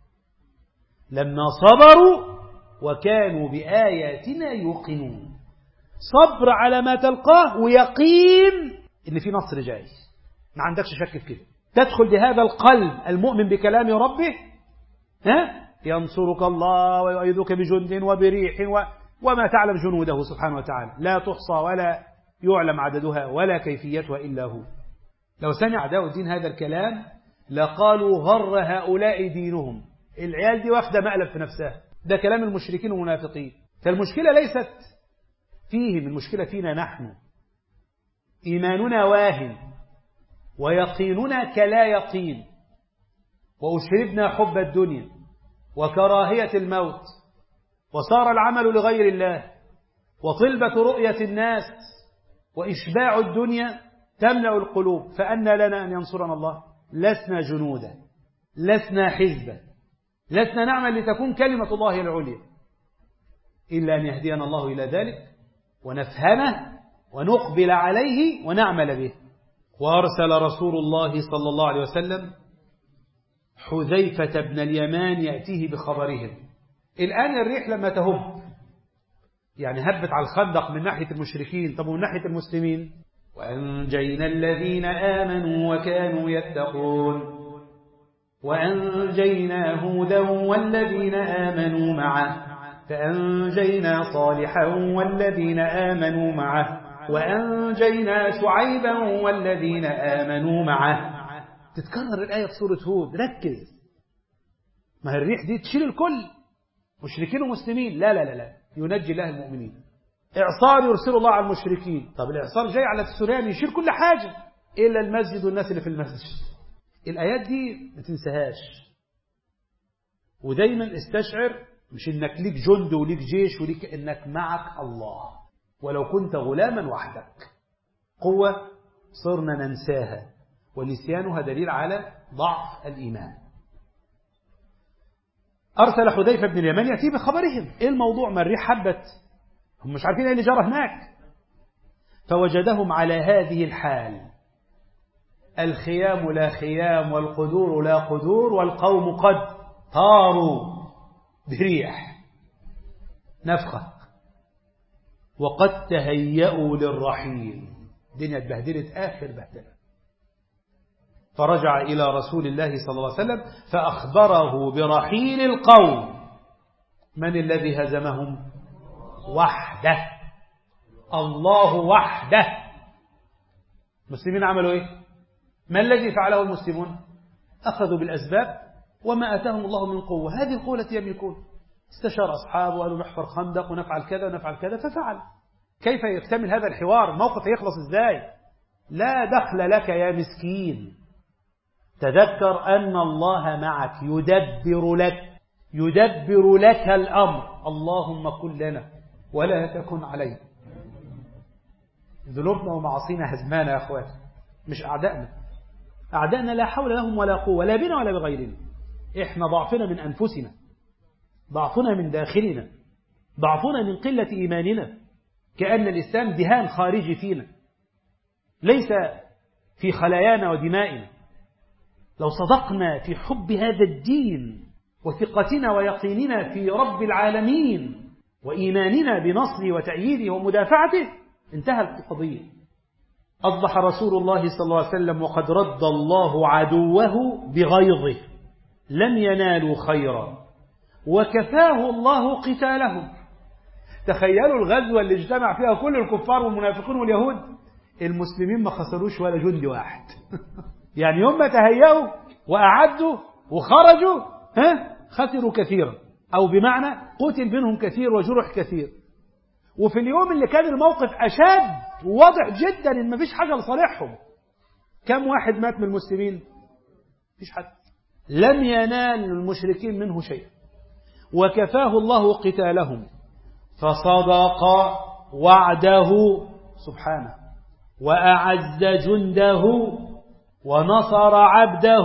لما صبروا وكانوا بآياتنا يوقنون. صبر على ما تلقاه ويقين إن في نصر جاي، ما عندكش شك في كده. تدخل بهذا القلب المؤمن بكلام ربه، ها؟ ينصرك الله ويؤيدك بجند وبريح و... وما تعلم جنوده سبحانه وتعالى، لا تحصى ولا يعلم عددها ولا كيفيتها إلا هو. لو سمع أعداء الدين هذا الكلام لقالوا غر هؤلاء دينهم، العيال دي واخدة مقلب في نفسها. ده كلام المشركين والمنافقين. فالمشكلة ليست فيهم، المشكلة فينا نحن. إيماننا واهن ويقيننا كلا يقين، وأشربنا حب الدنيا وكراهية الموت، وصار العمل لغير الله، وطلبة رؤية الناس، وإشباع الدنيا تملأ القلوب. فأنى لنا أن ينصرنا الله؟ لسنا جنودا، لسنا حزبا، لسنا نعمل لتكون كلمة الله العليا، إلا أن يهدينا الله إلى ذلك ونفهمه ونقبل عليه ونعمل به. وأرسل رسول الله صلى الله عليه وسلم حذيفة بن اليمان يأتيه بخبرهم. الآن الريح لما تهب، يعني هبت على الخندق من ناحية المشركين، طب ومن ناحية المسلمين؟ وأنجينا الذين آمنوا وكانوا يتقون. وأنجينا هودا والذين آمنوا معه فأنجينا صالحا والذين آمنوا معه وأنجينا شعيبا والذين آمنوا معه. تتكرر الآية في سورة هود، ركز. ما هي الريح دي تشيل الكل، مشركين ومسلمين. لا لا لا لا، ينجي الله المؤمنين. إعصار يرسل الله على المشركين. طب الإعصار جاي على السوريان يشيل كل حاجة إلا المسجد والناس اللي في المسجد. الآيات دي ما تنساهاش، ودايما استشعر مش إنك ليك جند وليك جيش وليك، إنك معك الله. ولو كنت غلاما وحدك. قوة صرنا ننساها، ونسيانها دليل على ضعف الإيمان. أرسل حذيفة بن اليمان يأتي بخبرهم. إيه الموضوع؟ ما الريح حبت، هم مش عارفين إيه اللي جرى هناك. فوجدهم على هذه الحال، الخيام لا خيام والقدور لا قدور والقوم قد طاروا بريح نفخة وقد تهيأوا للرحيل. الدنيا اتبهدلت آخر بهدلة. فرجع إلى رسول الله صلى الله عليه وسلم فأخبره برحيل القوم. من الذي هزمهم؟ وحده، الله وحده. المسلمين عملوا إيه؟ ما الذي فعله المسلمون؟ أخذوا بالأسباب وما أتاهم الله من قوة، هذه القوة التي يملكون. استشار أصحابه وقالوا نحفر خندق ونفعل كذا ونفعل كذا ففعل. كيف يكتمل هذا الحوار؟ الموقف يخلص إزاي؟ لا دخل لك يا مسكين. تذكر أن الله معك، يدبر لك يدبر لك الأمر. اللهم كن لنا ولا تكن علينا. ذنوبنا ومعاصينا هزمانا يا أخواتي، مش أعدائنا. أعدائنا لا حول لهم ولا قوة، لا بنا ولا بغيرنا. إحنا ضعفنا من أنفسنا، ضعفنا من داخلنا، ضعفنا من قلة إيماننا. كأن الإسلام دهان خارجي فينا، ليس في خلايانا ودمائنا. لو صدقنا في حب هذا الدين وثقتنا ويقيننا في رب العالمين وإيماننا بنصره وتأييده ومدافعته، انتهت القضية. أصبح رسول الله صلى الله عليه وسلم وقد رد الله عدوه بغيظه، لم ينالوا خيرا وكفاه الله قتالهم. تخيلوا الغزوة اللي اجتمع فيها كل الكفار والمنافقون واليهود، المسلمين ما خسروش ولا جندي واحد. يعني يوم ما تهيأوا وأعدوا وخرجوا ها خسروا كثيرا، أو بمعنى قتل منهم كثير وجرح كثير. وفي اليوم اللي كان الموقف أشد وواضح جدا إن مفيش حاجة لصالحهم، كم واحد مات من المسلمين؟ مفيش حد. لم ينال المشركين منه شيء وكفاه الله قتالهم، فصدق وعده سبحانه وأعز جنده ونصر عبده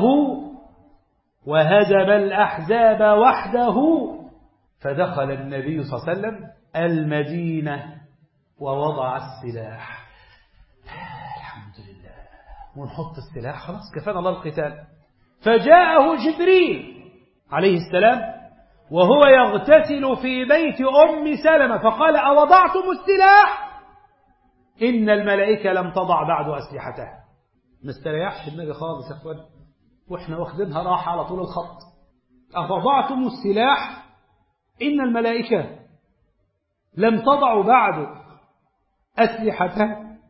وهزم الأحزاب وحده. فدخل النبي صلى الله عليه وسلم المدينة ووضع السلاح. الحمد لله، ونحط السلاح خلاص، كفانا الله القتال. فجاءه جبريل عليه السلام وهو يغتسل في بيت أم سلمة فقال أوضعتم السلاح؟ إن الملائكة لم تضع بعد أسلحتها. ما استريحش النبي خالص يا أخوان، وإحنا واخدينها راحة على طول الخط. أوضعتم السلاح؟ إن الملائكة لم تضع بعد أسلحتها.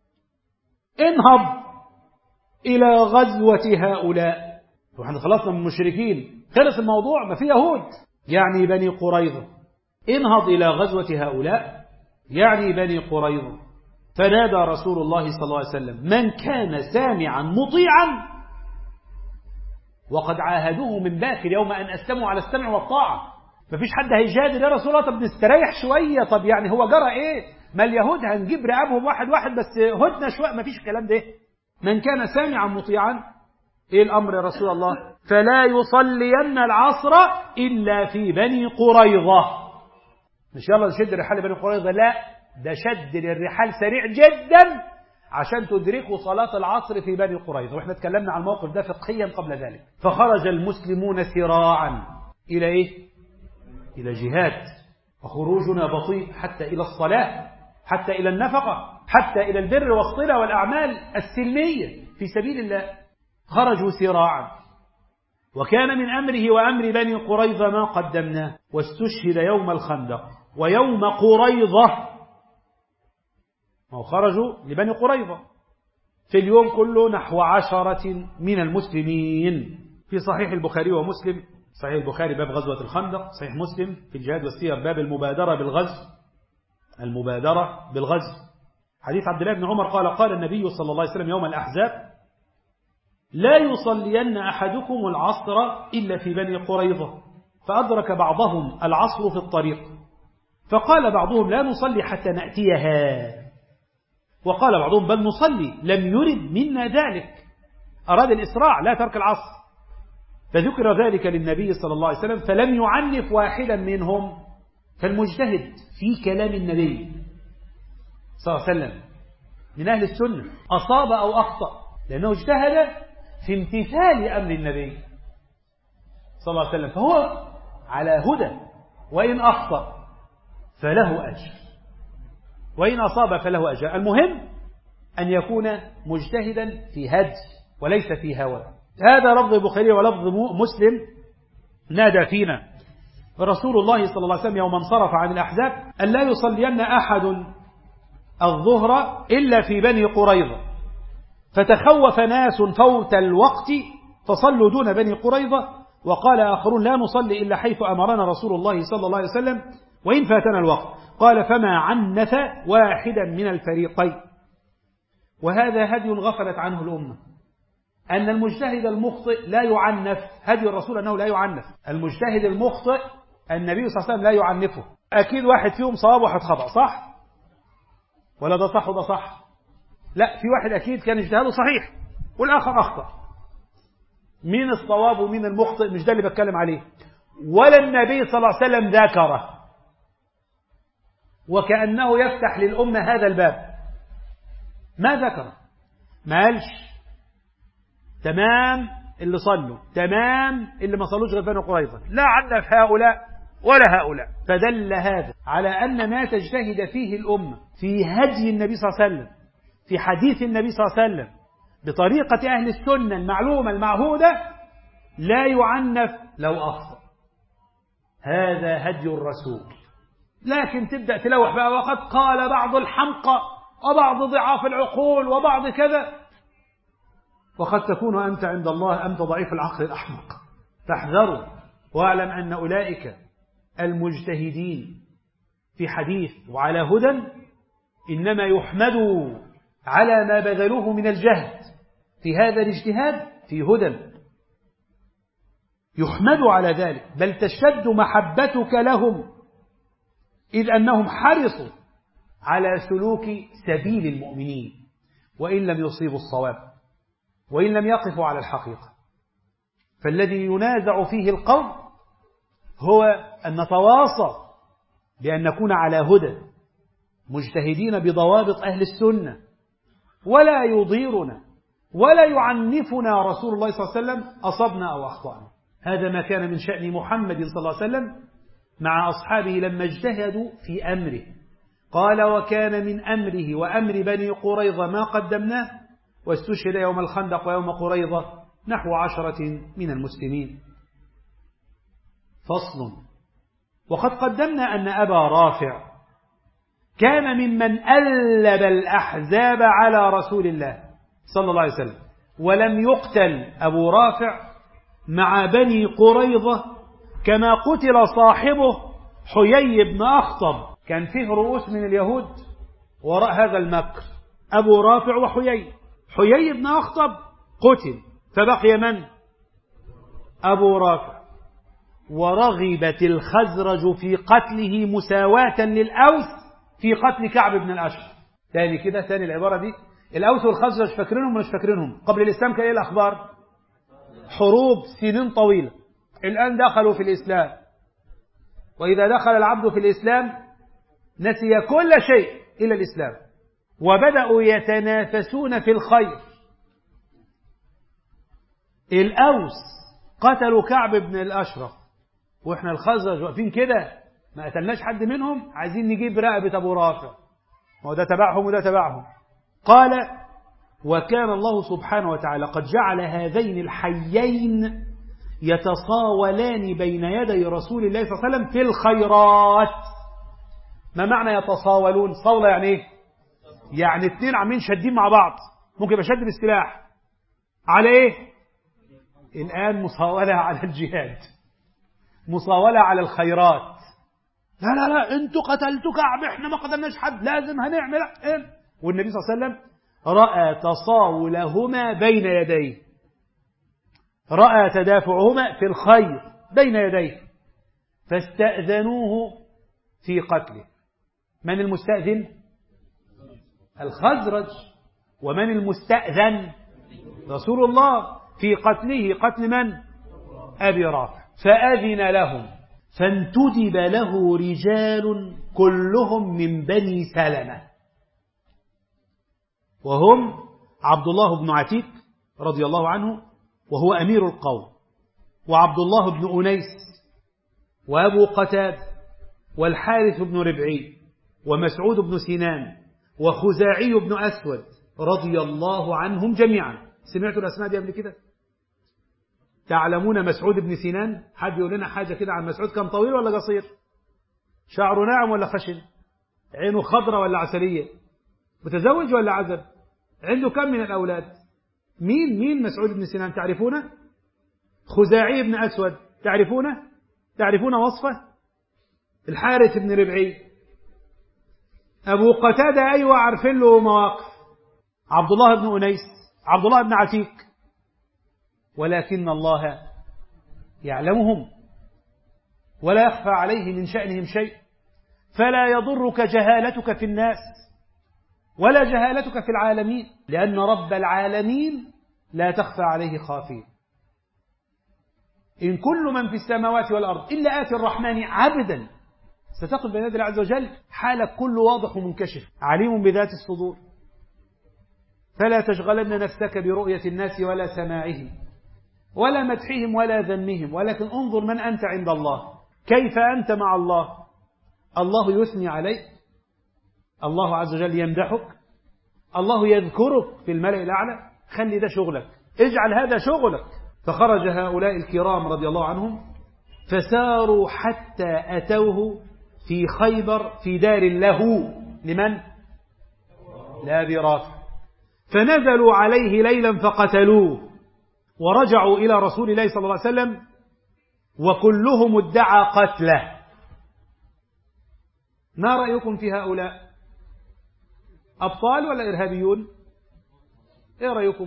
انهض إلى غزوة هؤلاء. وإحنا خلصنا من المشركين، خلص الموضوع، ما في يهود يعني بني قريظة. انهض إلى غزوة هؤلاء يعني بني قريظة. فنادى رسول الله صلى الله عليه وسلم من كان سامعا مطيعا، وقد عاهدوه من باكر يوم أن أسلموا على السمع والطاعة. مفيش حد هيجادل يا رسول الله، طب نستريح شوية، طب يعني هو جرى إيه؟ ما اليهود هنجيب رقابهم واحد واحد بس، هدنا شوية. مفيش الكلام ده. من كان سامعا مطيعا، إيه الأمر يا رسول الله؟ فلا يصلين العصر إلا في بني قريظة. مش يلا نشد الرحال بني قريظة، لا، ده شد للرحال سريع جدا عشان تدركوا صلاة العصر في بني قريظة. وإحنا اتكلمنا عن الموقف ده فقهيا قبل ذلك. فخرج المسلمون سراعا إلى إيه؟ إلى جهاد. وخروجنا بطيء حتى إلى الصلاة، حتى إلى النفقة، حتى إلى البر والصلة والأعمال السلمية في سبيل الله. خرجوا سراعا وكان من أمره وأمر بني قريظة ما قدمناه، واستشهد يوم الخندق ويوم قريظة، وخرجوا لبني قريظة في اليوم كله نحو عشرة من المسلمين. في صحيح البخاري ومسلم، صحيح البخاري باب غزوة الخندق، صحيح مسلم في الجهاد والسير باب المبادرة بالغزو، المبادرة بالغزو، حديث عبد الله بن عمر قال قال النبي صلى الله عليه وسلم يوم الأحزاب: لا يصلين أحدكم العصر إلا في بني قريظة، فأدرك بعضهم العصر في الطريق، فقال بعضهم: لا نصلي حتى نأتيها، وقال بعضهم: بل نصلي، لم يرد منا ذلك، أراد الإسراع لا ترك العصر. فذكر ذلك للنبي صلى الله عليه وسلم فلم يعنف واحدا منهم. فالمجتهد في كلام النبي صلى الله عليه وسلم من أهل السنة أصاب أو أخطأ لأنه اجتهد في امتثال أمر النبي صلى الله عليه وسلم، فهو على هدى، وإن أخطأ فله أجر، وإن أصاب فله أجر. المهم أن يكون مجتهدا في هدي وليس في هوى. هذا لفظ البخاري ولفظ مسلم: نادى فينا رسول الله صلى الله عليه وسلم يوم انصرف عن الأحزاب أن لا يصلين أحد الظهر إلا في بني قريظة، فتخوف ناس فوت الوقت فصلوا دون بني قريظة، وقال آخرون: لا نصلي إلا حيث أمرنا رسول الله صلى الله عليه وسلم وإن فاتنا الوقت. قال: فما عنف واحدا من الفريقين. وهذا هدي غفلت عنه الأمة، أن المجتهد المخطئ لا يعنف. هدي الرسول أنه لا يعنف المجتهد المخطئ، النبي صلى الله عليه وسلم لا يعنفه. أكيد واحد فيهم صواب وواحد خطأ، صح؟ ولا ده صح وده صح؟ لا، في واحد أكيد كان اجتهاده صحيح والآخر أخطأ. مين الصواب ومين المخطئ؟ مش ده اللي بتكلم عليه. ولا النبي صلى الله عليه وسلم ذكره، وكأنه يفتح للأمة هذا الباب. ما ذكره، ما قالش تمام اللي صلوا، تمام اللي ما صلوش غير بني قريظة، لا عنف هؤلاء ولا هؤلاء. فدل هذا على أن ما تجتهد فيه الأمة في هدي النبي صلى الله عليه وسلم، في حديث النبي صلى الله عليه وسلم، بطريقة أهل السنة المعلومة المعهودة، لا يعنف لو أخطأ. هذا هدي الرسول. لكن تبدأ تلوح بقى: وقد قال بعض الحمقى وبعض ضعاف العقول وبعض كذا، وقد تكون أنت عند الله أنت ضعيف العقل الأحمق. فاحذروا، واعلم أن أولئك المجتهدين في حديث وعلى هدى إنما يحمدوا على ما بذلوه من الجهد في هذا الاجتهاد في هدى، يحمدوا على ذلك، بل تشتد محبتك لهم، إذ أنهم حرصوا على سلوك سبيل المؤمنين وإن لم يصيبوا الصواب وإن لم يقفوا على الحقيقة. فالذي ينازع فيه القوم هو أن نتواصى بأن نكون على هدى مجتهدين بضوابط أهل السنة، ولا يضيرنا ولا يعنفنا رسول الله صلى الله عليه وسلم أصبنا أو أخطأنا. هذا ما كان من شأن محمد صلى الله عليه وسلم مع أصحابه لما اجتهدوا في أمره. قال: وكان من أمره وأمر بني قريظة ما قدمناه، واستشهد يوم الخندق ويوم قريظة نحو عشرة من المسلمين. فصل: وقد قدمنا أن أبا رافع كان ممن ألب الأحزاب على رسول الله صلى الله عليه وسلم، ولم يقتل أبو رافع مع بني قريظة كما قتل صاحبه حيي بن أخطب. كان فيه رؤوس من اليهود وراء هذا المكر، أبو رافع وحيي. حيي بن أخطب قتل، فبقي من؟ أبو رافع. ورغبت الخزرج في قتله مساواة للأوس في قتل كعب بن الأشرف. تاني كده، تاني العبارة دي. الأوس والخزرج فاكرينهم مش فاكرينهم؟ قبل الإسلام كان إيه الأخبار؟ حروب سنين طويلة. الآن دخلوا في الإسلام، وإذا دخل العبد في الإسلام نسي كل شيء إلا الإسلام، وبدأوا يتنافسون في الخير. الأوس قتلوا كعب بن الأشرف، وإحنا الخزرج واقفين كده ما قتلناش حد منهم، عايزين نجيب رقبة أبو رافع، وده تبعهم وده تبعهم. قال: وكان الله سبحانه وتعالى قد جعل هذين الحيين يتصاولان بين يدي رسول الله صلى الله عليه وسلم في الخيرات. ما معنى يتصاولون؟ صولة يعني ايه؟ يعني اتنين عاملين شادين مع بعض، ممكن يبقى شد بالسلاح على ايه؟ الآن مصاولة على الجهاد، مصاولة على الخيرات. لا لا لا انتوا قتلتوا كعب، احنا ما قتلناش حد، لازم هنعمل ايه؟ والنبي صلى الله عليه وسلم رأى تصاولهما بين يديه، رأى تدافعهما في الخير بين يديه، فاستأذنوه في قتله. من المستأذن؟ الخزرج. ومن المستأذن؟ رسول الله في قتله. قتل من؟ أبي رافع. فأذن لهم، فانتدب له رجال كلهم من بني سلمة، وهم عبد الله بن عتيق رضي الله عنه وهو أمير القوم، وعبد الله بن أنيس، وأبو قتاد، والحارث بن ربعي، ومسعود بن سنان، وخزاعي بن أسود رضي الله عنهم جميعا. سمعتوا الأسماء دي قبل كده؟ تعلمون مسعود بن سنان؟ حد يقول لنا حاجة كده عن مسعود؟ كان طويل ولا قصير؟ شعره ناعم ولا خشن؟ عينه خضرة ولا عسلية؟ متزوج ولا عزب؟ عنده كم من الأولاد؟ مين مين مسعود بن سنان؟ تعرفونه؟ خزاعي بن أسود تعرفونه؟ تعرفون وصفه؟ الحارث بن ربعي، أبو قتادة أيوة عارفين له مواقف، عبد الله بن أنيس، عبد الله بن عتيق، ولكن الله يعلمهم ولا يخفى عليه من شأنهم شيء. فلا يضرك جهالتك في الناس ولا جهالتك في العالمين، لأن رب العالمين لا تخفى عليه خافية. إن كل من في السماوات والأرض إلا آتي الرحمن عبدا، ستقف بين يدي الله عز وجل حالك كله واضح ومنكشف، عليم بذات الصدور. فلا تشغلن نفسك برؤية الناس ولا سماعهم ولا مدحهم ولا ذمهم، ولكن انظر من أنت عند الله، كيف أنت مع الله. الله يثني عليك، الله عز وجل يمدحك، الله يذكرك في الملأ الأعلى. خلي ده شغلك، اجعل هذا شغلك. فخرج هؤلاء الكرام رضي الله عنهم فساروا حتى أتوه في خيبر في دار له. لمن؟ لأبي رافع. فنزلوا عليه ليلا فقتلوه، ورجعوا إلى رسول الله صلى الله عليه وسلم وكلهم ادعى قتله. ما رأيكم في هؤلاء؟ أبطال ولا إرهابيون؟ إيه رأيكم؟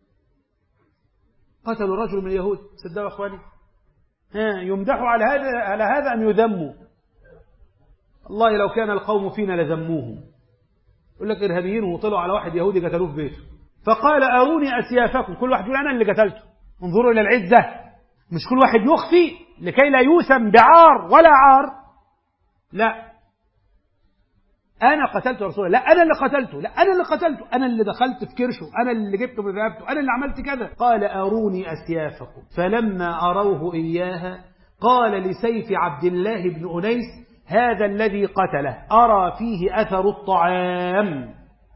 قتلوا رجل من اليهود، صدقوا أخواني؟ ها، يمدحوا على هذا على هذا أم يذموا؟ الله لو كان القوم فينا لذموهم. يقول لك إرهابيين وطلعوا على واحد يهودي قتلوه في بيته، فقال أروني أسيافكم. كل واحد يقول أنا اللي قتلته. انظروا إلى العزة، مش كل واحد يخفي لكي لا يوسم بعار ولا عار. لا، أنا قتلت رسول الله، لا أنا اللي قتلته، لا أنا اللي قتلته، أنا اللي دخلت في كرشه، أنا اللي جبته بذهبته، أنا اللي عملت كذا. قال أروني أسيافكم. فلما أروه إياها قال لسيف عبد الله بن أنيس هذا الذي قتله أرى فيه أثر الطعام.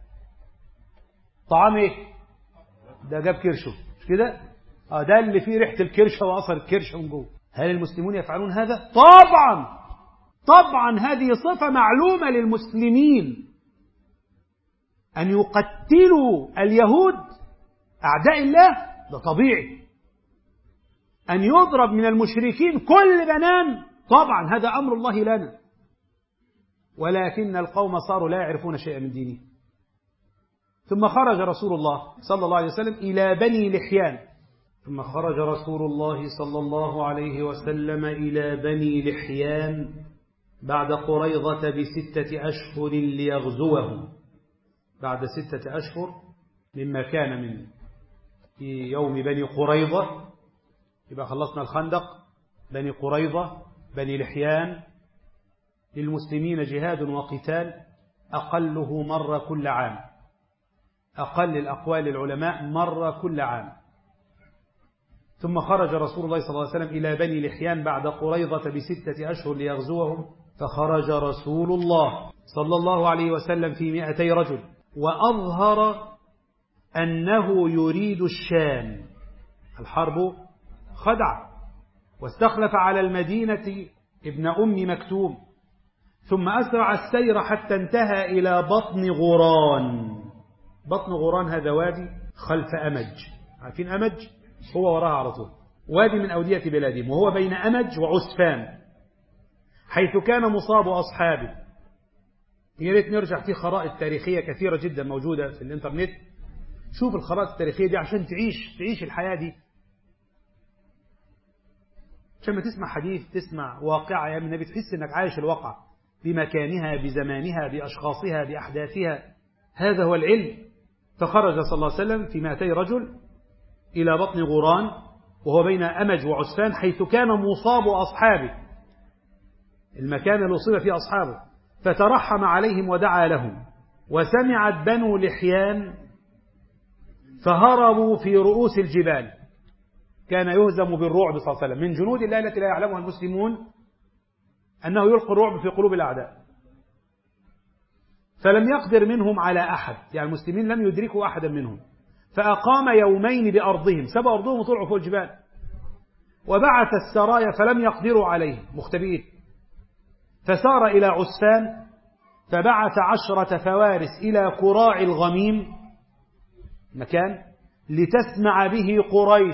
طعام إيه؟ ده جاب كرشه، مش كده؟ آه، ده اللي فيه ريحة الكرشة وأثر الكرشة من جوه. هل المسلمون يفعلون هذا؟ طبعا طبعا، هذه صفة معلومة للمسلمين، أن يقتلوا اليهود أعداء الله، ده طبيعي. أن يضرب من المشركين كل بنان، طبعا هذا أمر الله لنا. ولكن القوم صاروا لا يعرفون شيئا من دينه. ثم خرج رسول الله صلى الله عليه وسلم إلى بني لحيان ثم خرج رسول الله صلى الله عليه وسلم إلى بني لحيان بعد قريظة بستة أشهر ليغزوهم. بعد ستة أشهر مما كان من في يوم بني قريظة، يبقى خلصنا الخندق، بني قريظة، بني لحيان. للمسلمين جهاد وقتال أقله مرة كل عام، أقل الأقوال العلماء مرة كل عام. ثم خرج رسول الله صلى الله عليه وسلم إلى بني لحيان بعد قريظة بستة أشهر ليغزوهم. فخرج رسول الله صلى الله عليه وسلم في مئتي رجل، وأظهر أنه يريد الشام. الحرب خدعة، واستخلف على المدينة ابن أم مكتوم، ثم أسرع السير حتى انتهى إلى بطن غوران. بطن غوران هذا وادي خلف أمج، عارفين أمج؟ هو وراها على طول، وادي من أودية بلادهم، وهو بين أمج وعسفان، حيث كان مصاب أصحابه. يا ريت نرجع في خرائط تاريخية كثيرة جدا موجودة في الإنترنت، شوف الخرائط التاريخية دي عشان تعيش تعيش الحياة دي، عشان ما تسمع حديث، تسمع واقعة أيام النبي، تحس إنك عايش الواقع بمكانها بزمانها بأشخاصها بأحداثها. هذا هو العلم. فخرج صلى الله عليه وسلم في مائتي رجل إلى بطن غوران، وهو بين أمج وعسفان، حيث كان مصاب أصحابه، المكان اللي أصيب فيه أصحابه. فترحم عليهم ودعا لهم، وسمعت بنو لحيان فهربوا في رؤوس الجبال. كان يهزم بالرعب صلى الله عليه وسلم من جنود الله التي لا يعلمها المسلمون، أنه يلقي الرعب في قلوب الأعداء. فلم يقدر منهم على أحد، يعني المسلمين لم يدركوا أحدا منهم، فأقام يومين بأرضهم، سبوا أرضهم وطلعوا فوق الجبال، وبعث السرايا فلم يقدروا عليه مختبئين. فسار إلى عسفان، فبعث عشرة فوارس إلى كراع الغميم، مكان لتسمع به قريش.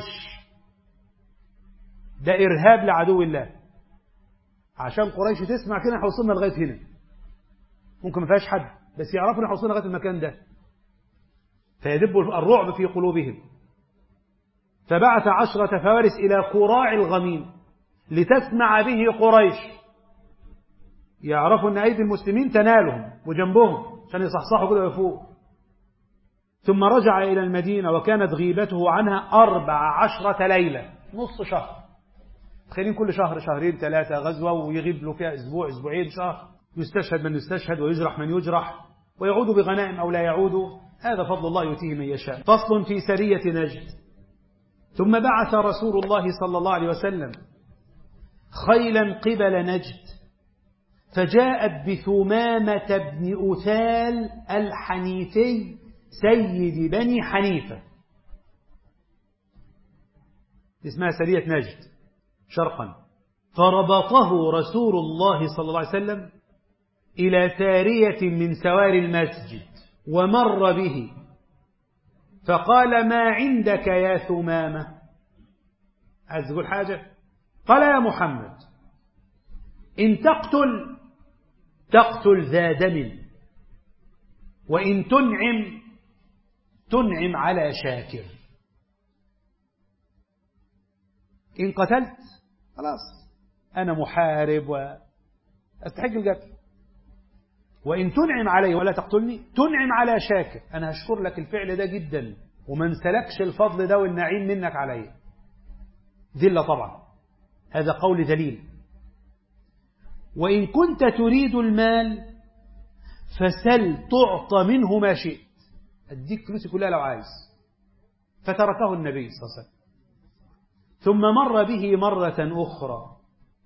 ده إرهاب لعدو الله، عشان قريش تسمع كده حوصلنا لغاية هنا، ممكن ما فيهاش حد بس يعرفوا ان حوصلنا لغاية المكان ده، فيدب الرعب في قلوبهم. فبعث عشرة فوارس إلى كراع الغميم لتسمع به قريش، يعرفوا ان أيدي المسلمين تنالهم وجنبهم عشان يصحصحوا كده ويفوق. ثم رجع إلى المدينة، وكانت غيبته عنها أربع عشرة ليلة، نص شهر. تخيلين كل شهر شهرين ثلاثة غزوة، ويغيب له فيها أسبوع أسبوعين شهر، يستشهد من يستشهد ويجرح من يجرح، ويعود بغنائم أو لا يعود، هذا فضل الله يؤتيه من يشاء. فصل في سرية نجد. ثم بعث رسول الله صلى الله عليه وسلم خيلا قبل نجد، فجاءت بثمامة بن أثال الحنيفي سيد بني حنيفة، اسمها سرية نجد شرقا. فربطه رسول الله صلى الله عليه وسلم إلى سارية من سواري المسجد، ومر به، فقال: ما عندك يا ثمامة؟ عايز تقول حاجة؟ قال: يا محمد، إن تقتل تقتل ذا دم، وإن تنعم تنعم على شاكر. إن قتلت خلاص أنا محارب وأستحق القتل، وإن تنعم علي ولا تقتلني تنعم على شاكر، أنا هشكر لك الفعل ده جدا وما انسلكش الفضل ده والنعيم منك علي. ذلة طبعا، هذا قول ذليل. وإن كنت تريد المال فسل تعطى منه ما شئت، أديك فلوسي كلها لو عايز. فتركه النبي صلى الله عليه وسلم. ثم مر به مرة أخرى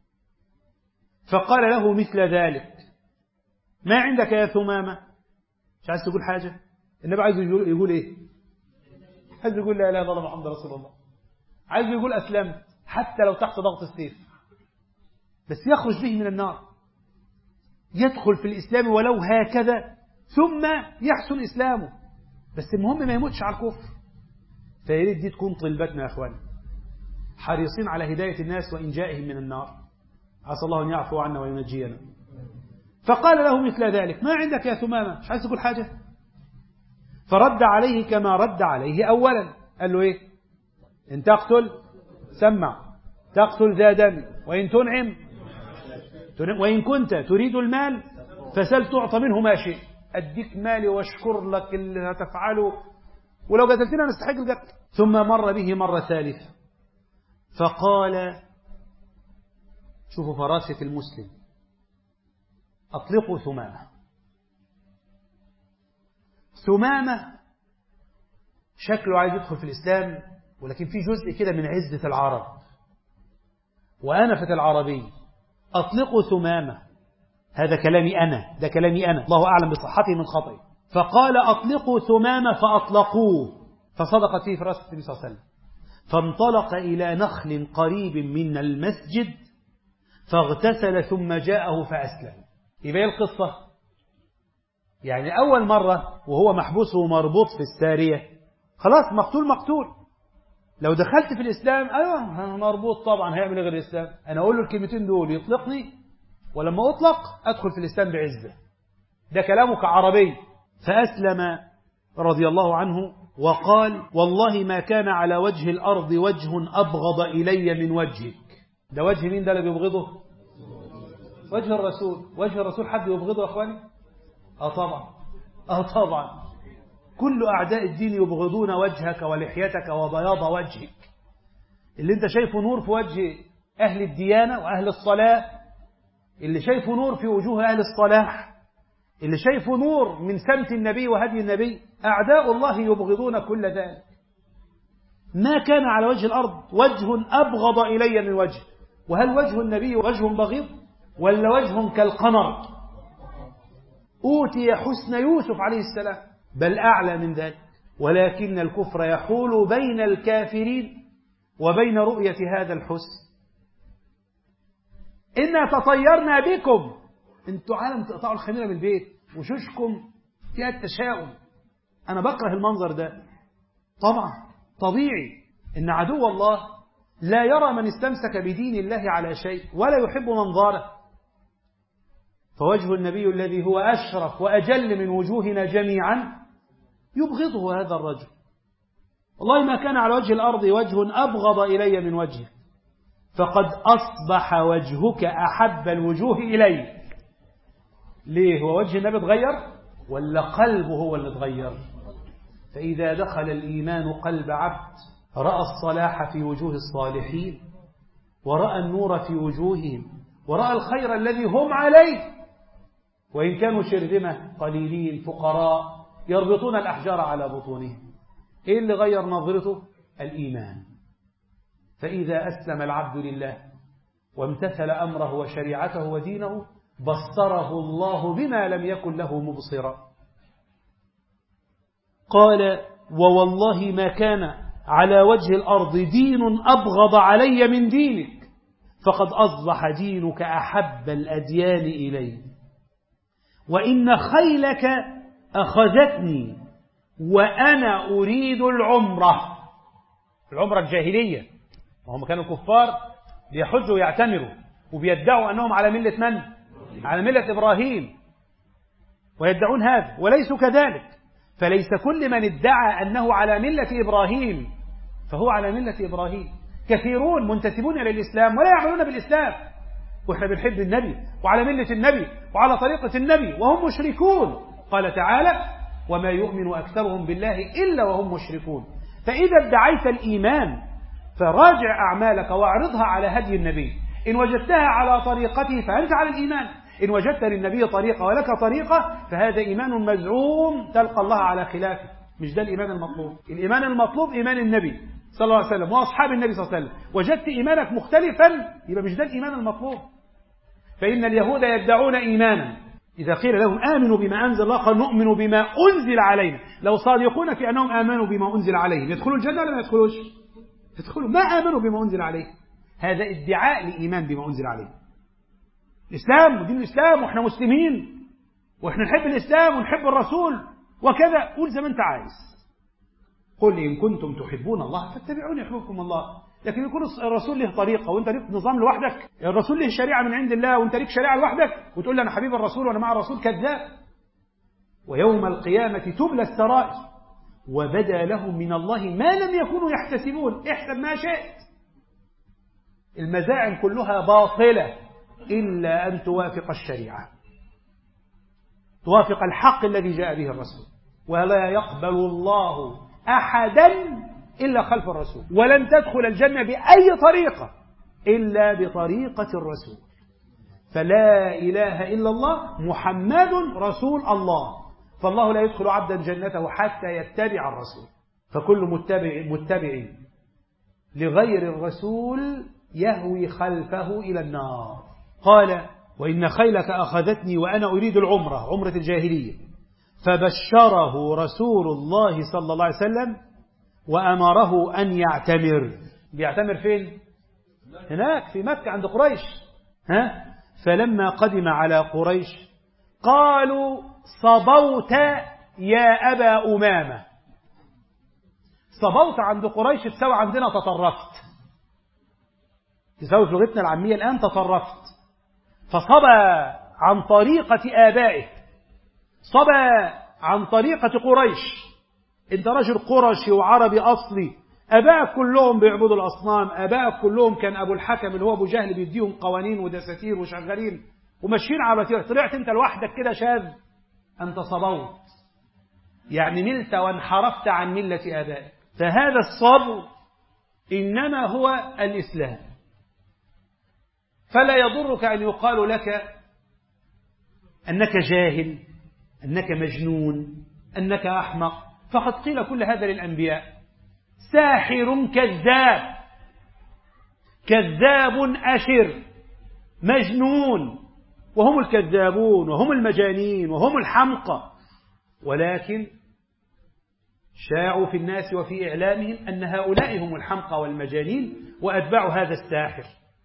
فقال له مثل ذلك: ما عندك يا ثمامة؟ مش عايز تقول حاجة؟ النبي عايز يقول, يقول إيه؟ عايز يقول لا إله إلا الله محمد رسول الله، عايز يقول أسلمت حتى لو تحت ضغط السيف، بس يخرج به من النار، يدخل في الإسلام ولو هكذا، ثم يحسن إسلامه، بس المهم ما يموتش على الكفر. فيريد دي تكون طلبتنا يا أخواني، حريصين على هداية الناس وإنجائهم من النار، عسى الله أن يعفو عنا وينجينا. فقال له مثل ذلك: ما عندك يا ثمامة؟ مش عايز تقول حاجة؟ فرد عليه كما رد عليه أولا، قال له إيه؟ إن تقتل سمع، تقتل ذا دم، وإن تنعم، وإن كنت تريد المال فسل تعطى منه ما شئت، أديك مالي واشكر لك اللي هتفعله، ولو قتلتنا نستحق القتل. ثم مر به مرة ثالثة فقال: شوفوا فراسة المسلم، أطلقوا ثمامة. ثمامة شكله عايز يدخل في الإسلام، ولكن في جزء كده من عزة العرب وأنفة العربي. أطلقوا ثمامة، هذا كلامي أنا، ده كلامي أنا، الله أعلم بصحته من خطئه. فقال: أطلقوا ثمامة، فأطلقوه، فصدقت فيه فراسة النبي صلى الله عليه وسلم. فانطلق إلى نخل قريب من المسجد فاغتسل ثم جاءه فأسلم. يبقى القصة يعني أول مرة وهو محبوس ومربوط في السارية، خلاص مقتول مقتول. لو دخلت في الإسلام أيوة مربوط طبعا، هيعمل غير الإسلام؟ أنا أقول له الكلمتين دول يطلقني، ولما أطلق أدخل في الإسلام بعزة. ده كلامه كعربي. فأسلم رضي الله عنه وقال: والله ما كان على وجه الأرض وجه أبغض إلي من وجهك. ده وجه مين ده اللي بيبغضه؟ وجه الرسول. وجه الرسول حد يبغضه يا أخواني؟ آه طبعا، آه طبعا. كل أعداء الدين يبغضون وجهك ولحيتك وبياض وجهك. اللي انت شايفه نور في وجه أهل الديانة وأهل الصلاة، اللي شايفه نور في وجوه أهل الصلاح، اللي شايفه نور من سمت النبي وهدي النبي، أعداء الله يبغضون كل ذلك. ما كان على وجه الأرض وجه أبغض إلي من وجه. وهل وجه النبي وجه بغيض ولا وجه كالقمر أوتي حسن يوسف عليه السلام؟ بل أعلى من ذلك. ولكن الكفر يحول بين الكافرين وبين رؤية هذا الحسن. إنا تطيرنا بكم، انتوا عالم تقطعوا الخميرة من البيت وشوشكم فيها التشاؤم. أنا بكره المنظر ده طبعا. طبيعي إن عدو الله لا يرى من استمسك بدين الله على شيء ولا يحب منظاره. فوجه النبي الذي هو أشرف وأجل من وجوهنا جميعا يبغضه هذا الرجل. والله ما كان على وجه الأرض وجه أبغض إلي من وجهه، فقد أصبح وجهك أحب الوجوه إلي. ليه؟ هو وجه النبي اتغير ولا قلبه هو اللي اتغير؟ فإذا دخل الإيمان قلب عبد رأى الصلاح في وجوه الصالحين، ورأى النور في وجوههم، ورأى الخير الذي هم عليه، وإن كانوا شرذمة قليلين فقراء يربطون الأحجار على بطونهم. إيه اللي غير نظرته؟ الإيمان. فإذا أسلم العبد لله وامتثل أمره وشريعته ودينه بصره الله بما لم يكن له مبصرا. قال: ووالله ما كان على وجه الأرض دين أبغض علي من دينك، فقد أصبح دينك أحب الأديان إلي. وإن خيلك أخذتني وأنا أريد العمرة. العمرة الجاهلية، وهم كانوا كفار بيحجوا ويعتمروا وبيدعوا أنهم على ملة من؟ على ملة إبراهيم، ويدعون هذا وليسوا كذلك. فليس كل من ادعى أنه على ملة إبراهيم فهو على ملة إبراهيم. كثيرون منتسبون إلى الإسلام ولا يعملون بالإسلام، وإحنا بنحب النبي وعلى ملة النبي وعلى طريقة النبي وهم مشركون. قال تعالى: وما يؤمن أكثرهم بالله إلا وهم مشركون. فإذا ادعيت الإيمان فراجع أعمالك واعرضها على هدي النبي. إن وجدتها على طريقته فأنت على الإيمان، إن وجدت للنبي طريقة ولك طريقة فهذا إيمان مزعوم تلقى الله على خلافه. مش ده الإيمان المطلوب. الإيمان المطلوب إيمان النبي صلى الله عليه وسلم وأصحاب النبي صلى الله عليه وسلم. وجدت إيمانك مختلفا يبقى مش ده الإيمان المطلوب. فإن اليهود يدعون إيمانا، إذا قيل لهم آمنوا بما أنزل الله قال نؤمن بما أنزل علينا. لو صادقون في أنهم آمنوا بما أنزل عليهم يدخلوا الجنة ولا ما يدخلوش؟ يدخلوا. ما آمنوا بما أنزل عليه. هذا ادعاء لإيمان بما أنزل عليه. الإسلام ودين الإسلام وإحنا مسلمين وإحنا نحب الإسلام ونحب الرسول وكذا. قول زي ما أنت عايز. قل إن كنتم تحبون الله فاتبعوني يحببكم الله. لكن يكون الرسول له طريقة وأنت ليك نظام لوحدك، الرسول له شريعة من عند الله وأنت ليك شريعة لوحدك وتقول لي أنا حبيب الرسول وأنا مع الرسول. كذاب. ويوم القيامة تبلى السرائر وبدا لهم من الله ما لم يكونوا يحتسبون. احسب ما شئت. المزاعم كلها باطلة إلا أن توافق الشريعة، توافق الحق الذي جاء به الرسول. ولا يقبل الله أحدا إلا خلف الرسول، ولن تدخل الجنة بأي طريقة إلا بطريقة الرسول. فلا إله إلا الله محمد رسول الله. فالله لا يدخل عبدا جنته حتى يتبع الرسول. فكل متبع, متبع لغير الرسول يهوي خلفه إلى النار. قال: وإن خيلك أخذتني وأنا أريد العمرة، عمرة الجاهلية. فبشره رسول الله صلى الله عليه وسلم وأمره أن يعتمر. بيعتمر فين؟ هناك في مكة عند قريش. ها؟ فلما قدم على قريش قالوا صبوت يا أبا أمامة. صبوت عند قريش تساوي عندنا تطرفت، تساوي في لغتنا العامية الآن تطرفت. فصبى عن طريقة آبائه، صبى عن طريقة قريش. انت رجل قرشي وعربي أصلي، أبائك كلهم بيعبدوا الأصنام، أبائك كلهم كان أبو الحكم اللي هو أبو جهل بيديهم قوانين ودساتير وشغالين وماشيين على طريق، طلعت انت لوحدك كده شاذ. أنت صبوت يعني ملت وانحرفت عن ملة آبائك. فهذا الصبو إنما هو الإسلام. فلا يضرك أن يقال لك أنك جاهل، أنك مجنون، أنك أحمق، فقد قيل كل هذا للأنبياء. ساحر كذاب، كذاب أشر، مجنون، وهم الكذابون وهم المجانين وهم الحمقى، ولكن شاعوا في الناس وفي إعلامهم أن هؤلاء هم الحمقى والمجانين وأتباع هذا الساحر.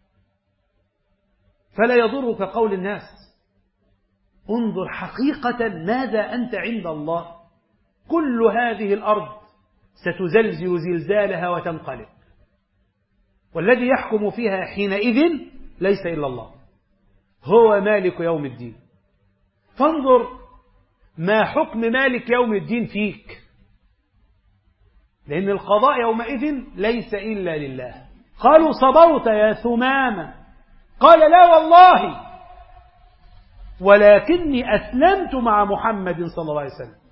فلا يضرك قول الناس، انظر حقيقة ماذا أنت عند الله. كل هذه الأرض ستزلزل زلزالها وتنقلب، والذي يحكم فيها حينئذ ليس إلا الله، هو مالك يوم الدين. فانظر ما حكم مالك يوم الدين فيك، لأن القضاء يومئذ ليس إلا لله. قالوا صبوت يا ثمامة، قال لا والله ولكني أسلمت مع محمد صلى الله عليه وسلم.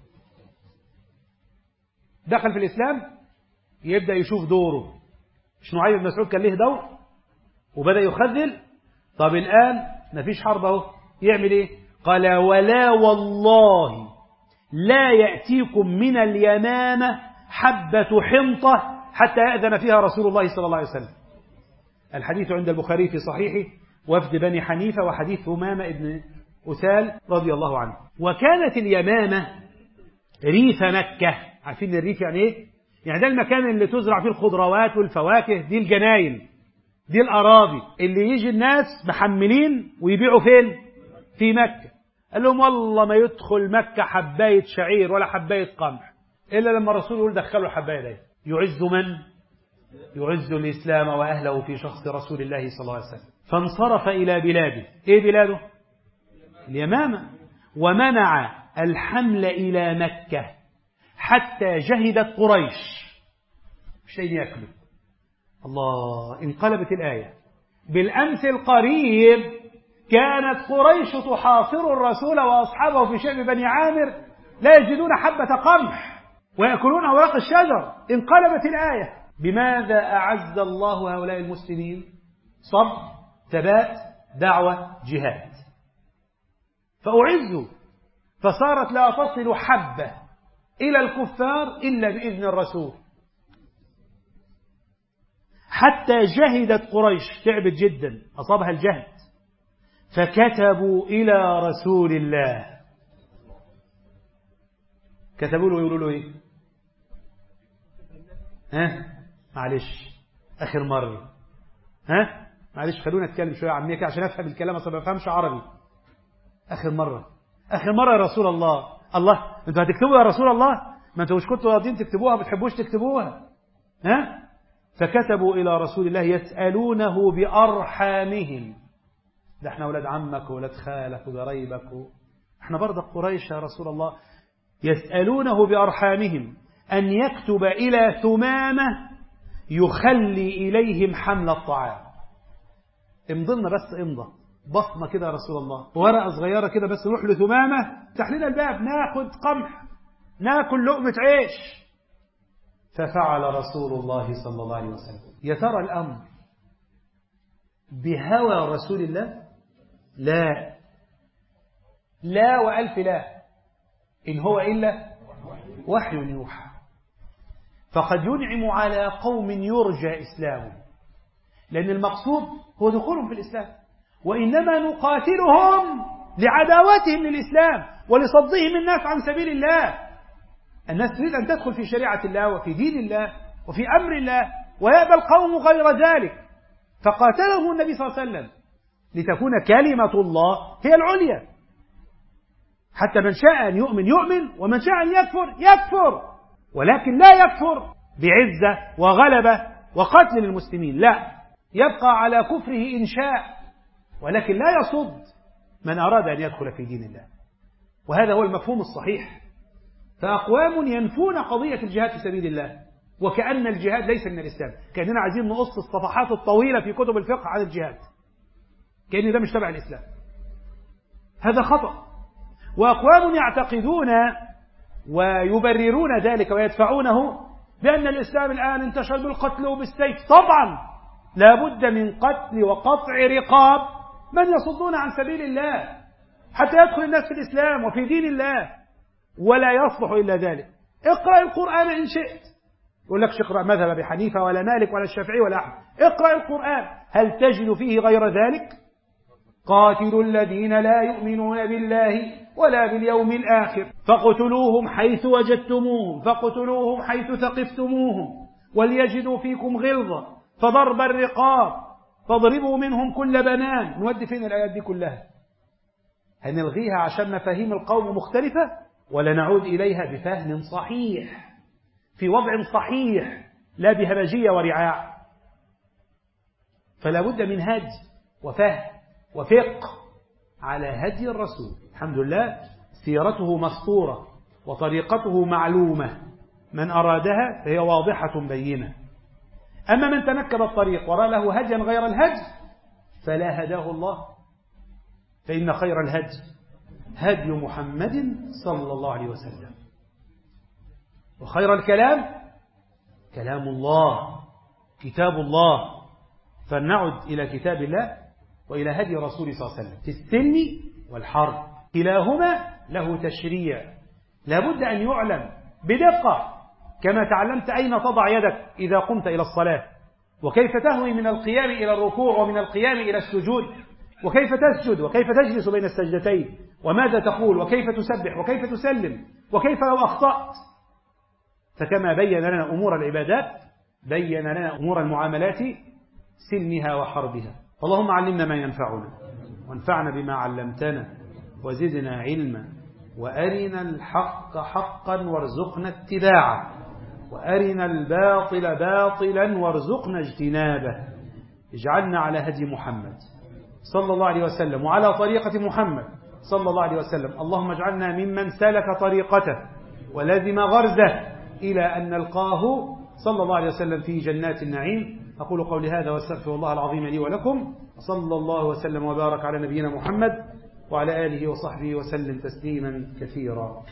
دخل في الإسلام يبدأ يشوف دوره. مش نعيم بن مسعود كان له دور وبدأ يخذل؟ طب الآن مفيش حرب اهو، يعمل ايه؟ قال ولا والله لا يأتيكم من اليمامة حبة حنطة حتى يأذن فيها رسول الله صلى الله عليه وسلم. الحديث عند البخاري في صحيحه، وفد بني حنيفة، وحديث ثمامة ابن أسال رضي الله عنه. وكانت اليمامة ريف مكة. عارفين الريف يعني ايه؟ يعني ده المكان اللي تزرع فيه الخضروات والفواكه، دي الجناين، دي الأراضي اللي يجي الناس محملين ويبيعوا فين؟ في مكة. قال لهم والله ما يدخل مكة حباية شعير ولا حباية قمح إلا لما الرسول يقول دخلوا الحباية دي. يعز من؟ يعز الإسلام وأهله في شخص رسول الله صلى الله عليه وسلم. فانصرف إلى بلاده. إيه بلاده؟ اليمامة. ومنع الحمل إلى مكة حتى جهدت قريش مش لاقيين ياكلوا. الله، انقلبت الآية. بالأمس القريب كانت قريش تحاصر الرسول وأصحابه في شعب بني عامر لا يجدون حبة قمح ويأكلون أوراق الشجر. انقلبت الآية. بماذا أعز الله هؤلاء المسلمين؟ صبر، ثبات، دعوة، جهاد. فأعزوا، فصارت لا تصل حبة إلى الكفار إلا بإذن الرسول. حتى جهدت قريش، تعبت جدا، أصابها الجهد، فكتبوا إلى رسول الله. كتبوا له يقولوا له إيه؟ ها؟ معلش آخر مرة، ها؟ معلش خلونا نتكلم شوية عامية كده عشان أفهم الكلام، أصلا ما بفهمش عربي. آخر مرة، آخر مرة يا رسول الله. الله، أنتوا هتكتبوا يا رسول الله؟ ما أنتوا مش كنتوا راضيين تكتبوها، ما بتحبوش تكتبوها، ها؟ فكتبوا إلى رسول الله يسألونه بأرحامهم. ده احنا أولاد عمك وأولاد خالك وقرايبك، احنا برضه قريش يا رسول الله. يسألونه بأرحامهم أن يكتب إلى ثمامة يخلي إليهم حمل الطعام. امضلنا بس امضى بصمة كده يا رسول الله، ورقة صغيرة كده بس، نروح لثمامة افتح لنا الباب ناخد قمح ناكل لقمة عيش. ففعل رسول الله صلى الله عليه وسلم. يا ترى الأمر بهوى رسول الله؟ لا، لا وألف لا، إن هو إلا وحي يوحى. فقد ينعم على قوم يرجى إسلامهم، لأن المقصود هو دخولهم في الإسلام، وإنما نقاتلهم لعداوتهم للإسلام ولصدهم الناس عن سبيل الله. الناس تريد أن تدخل في شريعة الله وفي دين الله، وفي أمر الله ويأبى القوم غير ذلك، فقاتلهم النبي صلى الله عليه وسلم لتكون كلمة الله هي العليا، حتى من شاء أن يؤمن يؤمن ومن شاء أن يكفر يكفر، ولكن لا يكفر بعزة وغلبة وقتل للمسلمين، لا، يبقى على كفره إن شاء، ولكن لا يصد من أراد أن يدخل في دين الله. وهذا هو المفهوم الصحيح. فأقوام ينفون قضية الجهاد في سبيل الله وكأن الجهاد ليس من الإسلام، كأننا عايزين نقص الصفحات الطويلة في كتب الفقه عن الجهاد كأن ده مش تبع الإسلام. هذا خطأ. وأقوام يعتقدون ويبررون ذلك ويدفعونه بأن الإسلام الآن انتشر بالقتل وبالسيف. طبعا لا بد من قتل وقطع رقاب من يصدون عن سبيل الله حتى يدخل الناس في الإسلام وفي دين الله، ولا يصلح إلا ذلك. اقرأ القرآن إن شئت، يقول لك اقرأ مذهب أبي حنيفة ولا مالك ولا الشافعي ولا أحمد، اقرأ القرآن هل تجد فيه غير ذلك؟ قاتلوا الذين لا يؤمنون بالله ولا باليوم الآخر فاقتلوهم حيث وجدتموهم فاقتلوهم حيث ثقفتموهم وليجدوا فيكم غلظة فضرب الرقاب فاضربوا منهم كل بنان. نودي فين الآيات دي كلها؟ هنلغيها عشان مفاهيم القوم مختلفة، ولا نعود إليها بفهم صحيح في وضع صحيح لا بهمجية ورعاع؟ فلا بد من هدي وفهم وفقه على هدي الرسول. الحمد لله سيرته مسطورة وطريقته معلومة، من أرادها فهي واضحة بينة. أما من تنكب الطريق ورأى له هديا غير الهدي فلا هداه الله، فإن خير الهدي هدي محمد صلى الله عليه وسلم، وخير الكلام كلام الله كتاب الله. فلنعد إلى كتاب الله وإلى هدي رسول صلى الله عليه وسلم في السلم والحرب، كلاهما له تشريع لابد أن يعلم بدقة، كما تعلمت أين تضع يدك إذا قمت إلى الصلاة، وكيف تهوي من القيام إلى الركوع ومن القيام إلى السجود، وكيف تسجد وكيف تجلس بين السجدتين، وماذا تقول وكيف تسبح وكيف تسلم وكيف لو أخطأت. فكما بين لنا أمور العبادات بين لنا أمور المعاملات سلمها وحربها. اللهم علمنا ما ينفعنا وانفعنا بما علمتنا وزدنا علما، وأرنا الحق حقا وارزقنا اتباعه، وأرنا الباطل باطلا وارزقنا اجتنابه. اجعلنا على هدي محمد صلى الله عليه وسلم وعلى طريقة محمد صلى الله عليه وسلم. اللهم اجعلنا ممن سلك طريقته ولزم غرزه إلى أن نلقاه صلى الله عليه وسلم في جنات النعيم. أقول قولي هذا واستغفر الله العظيم لي ولكم، صلى الله وسلم وبارك على نبينا محمد وعلى آله وصحبه وسلم تسليما كثيرا.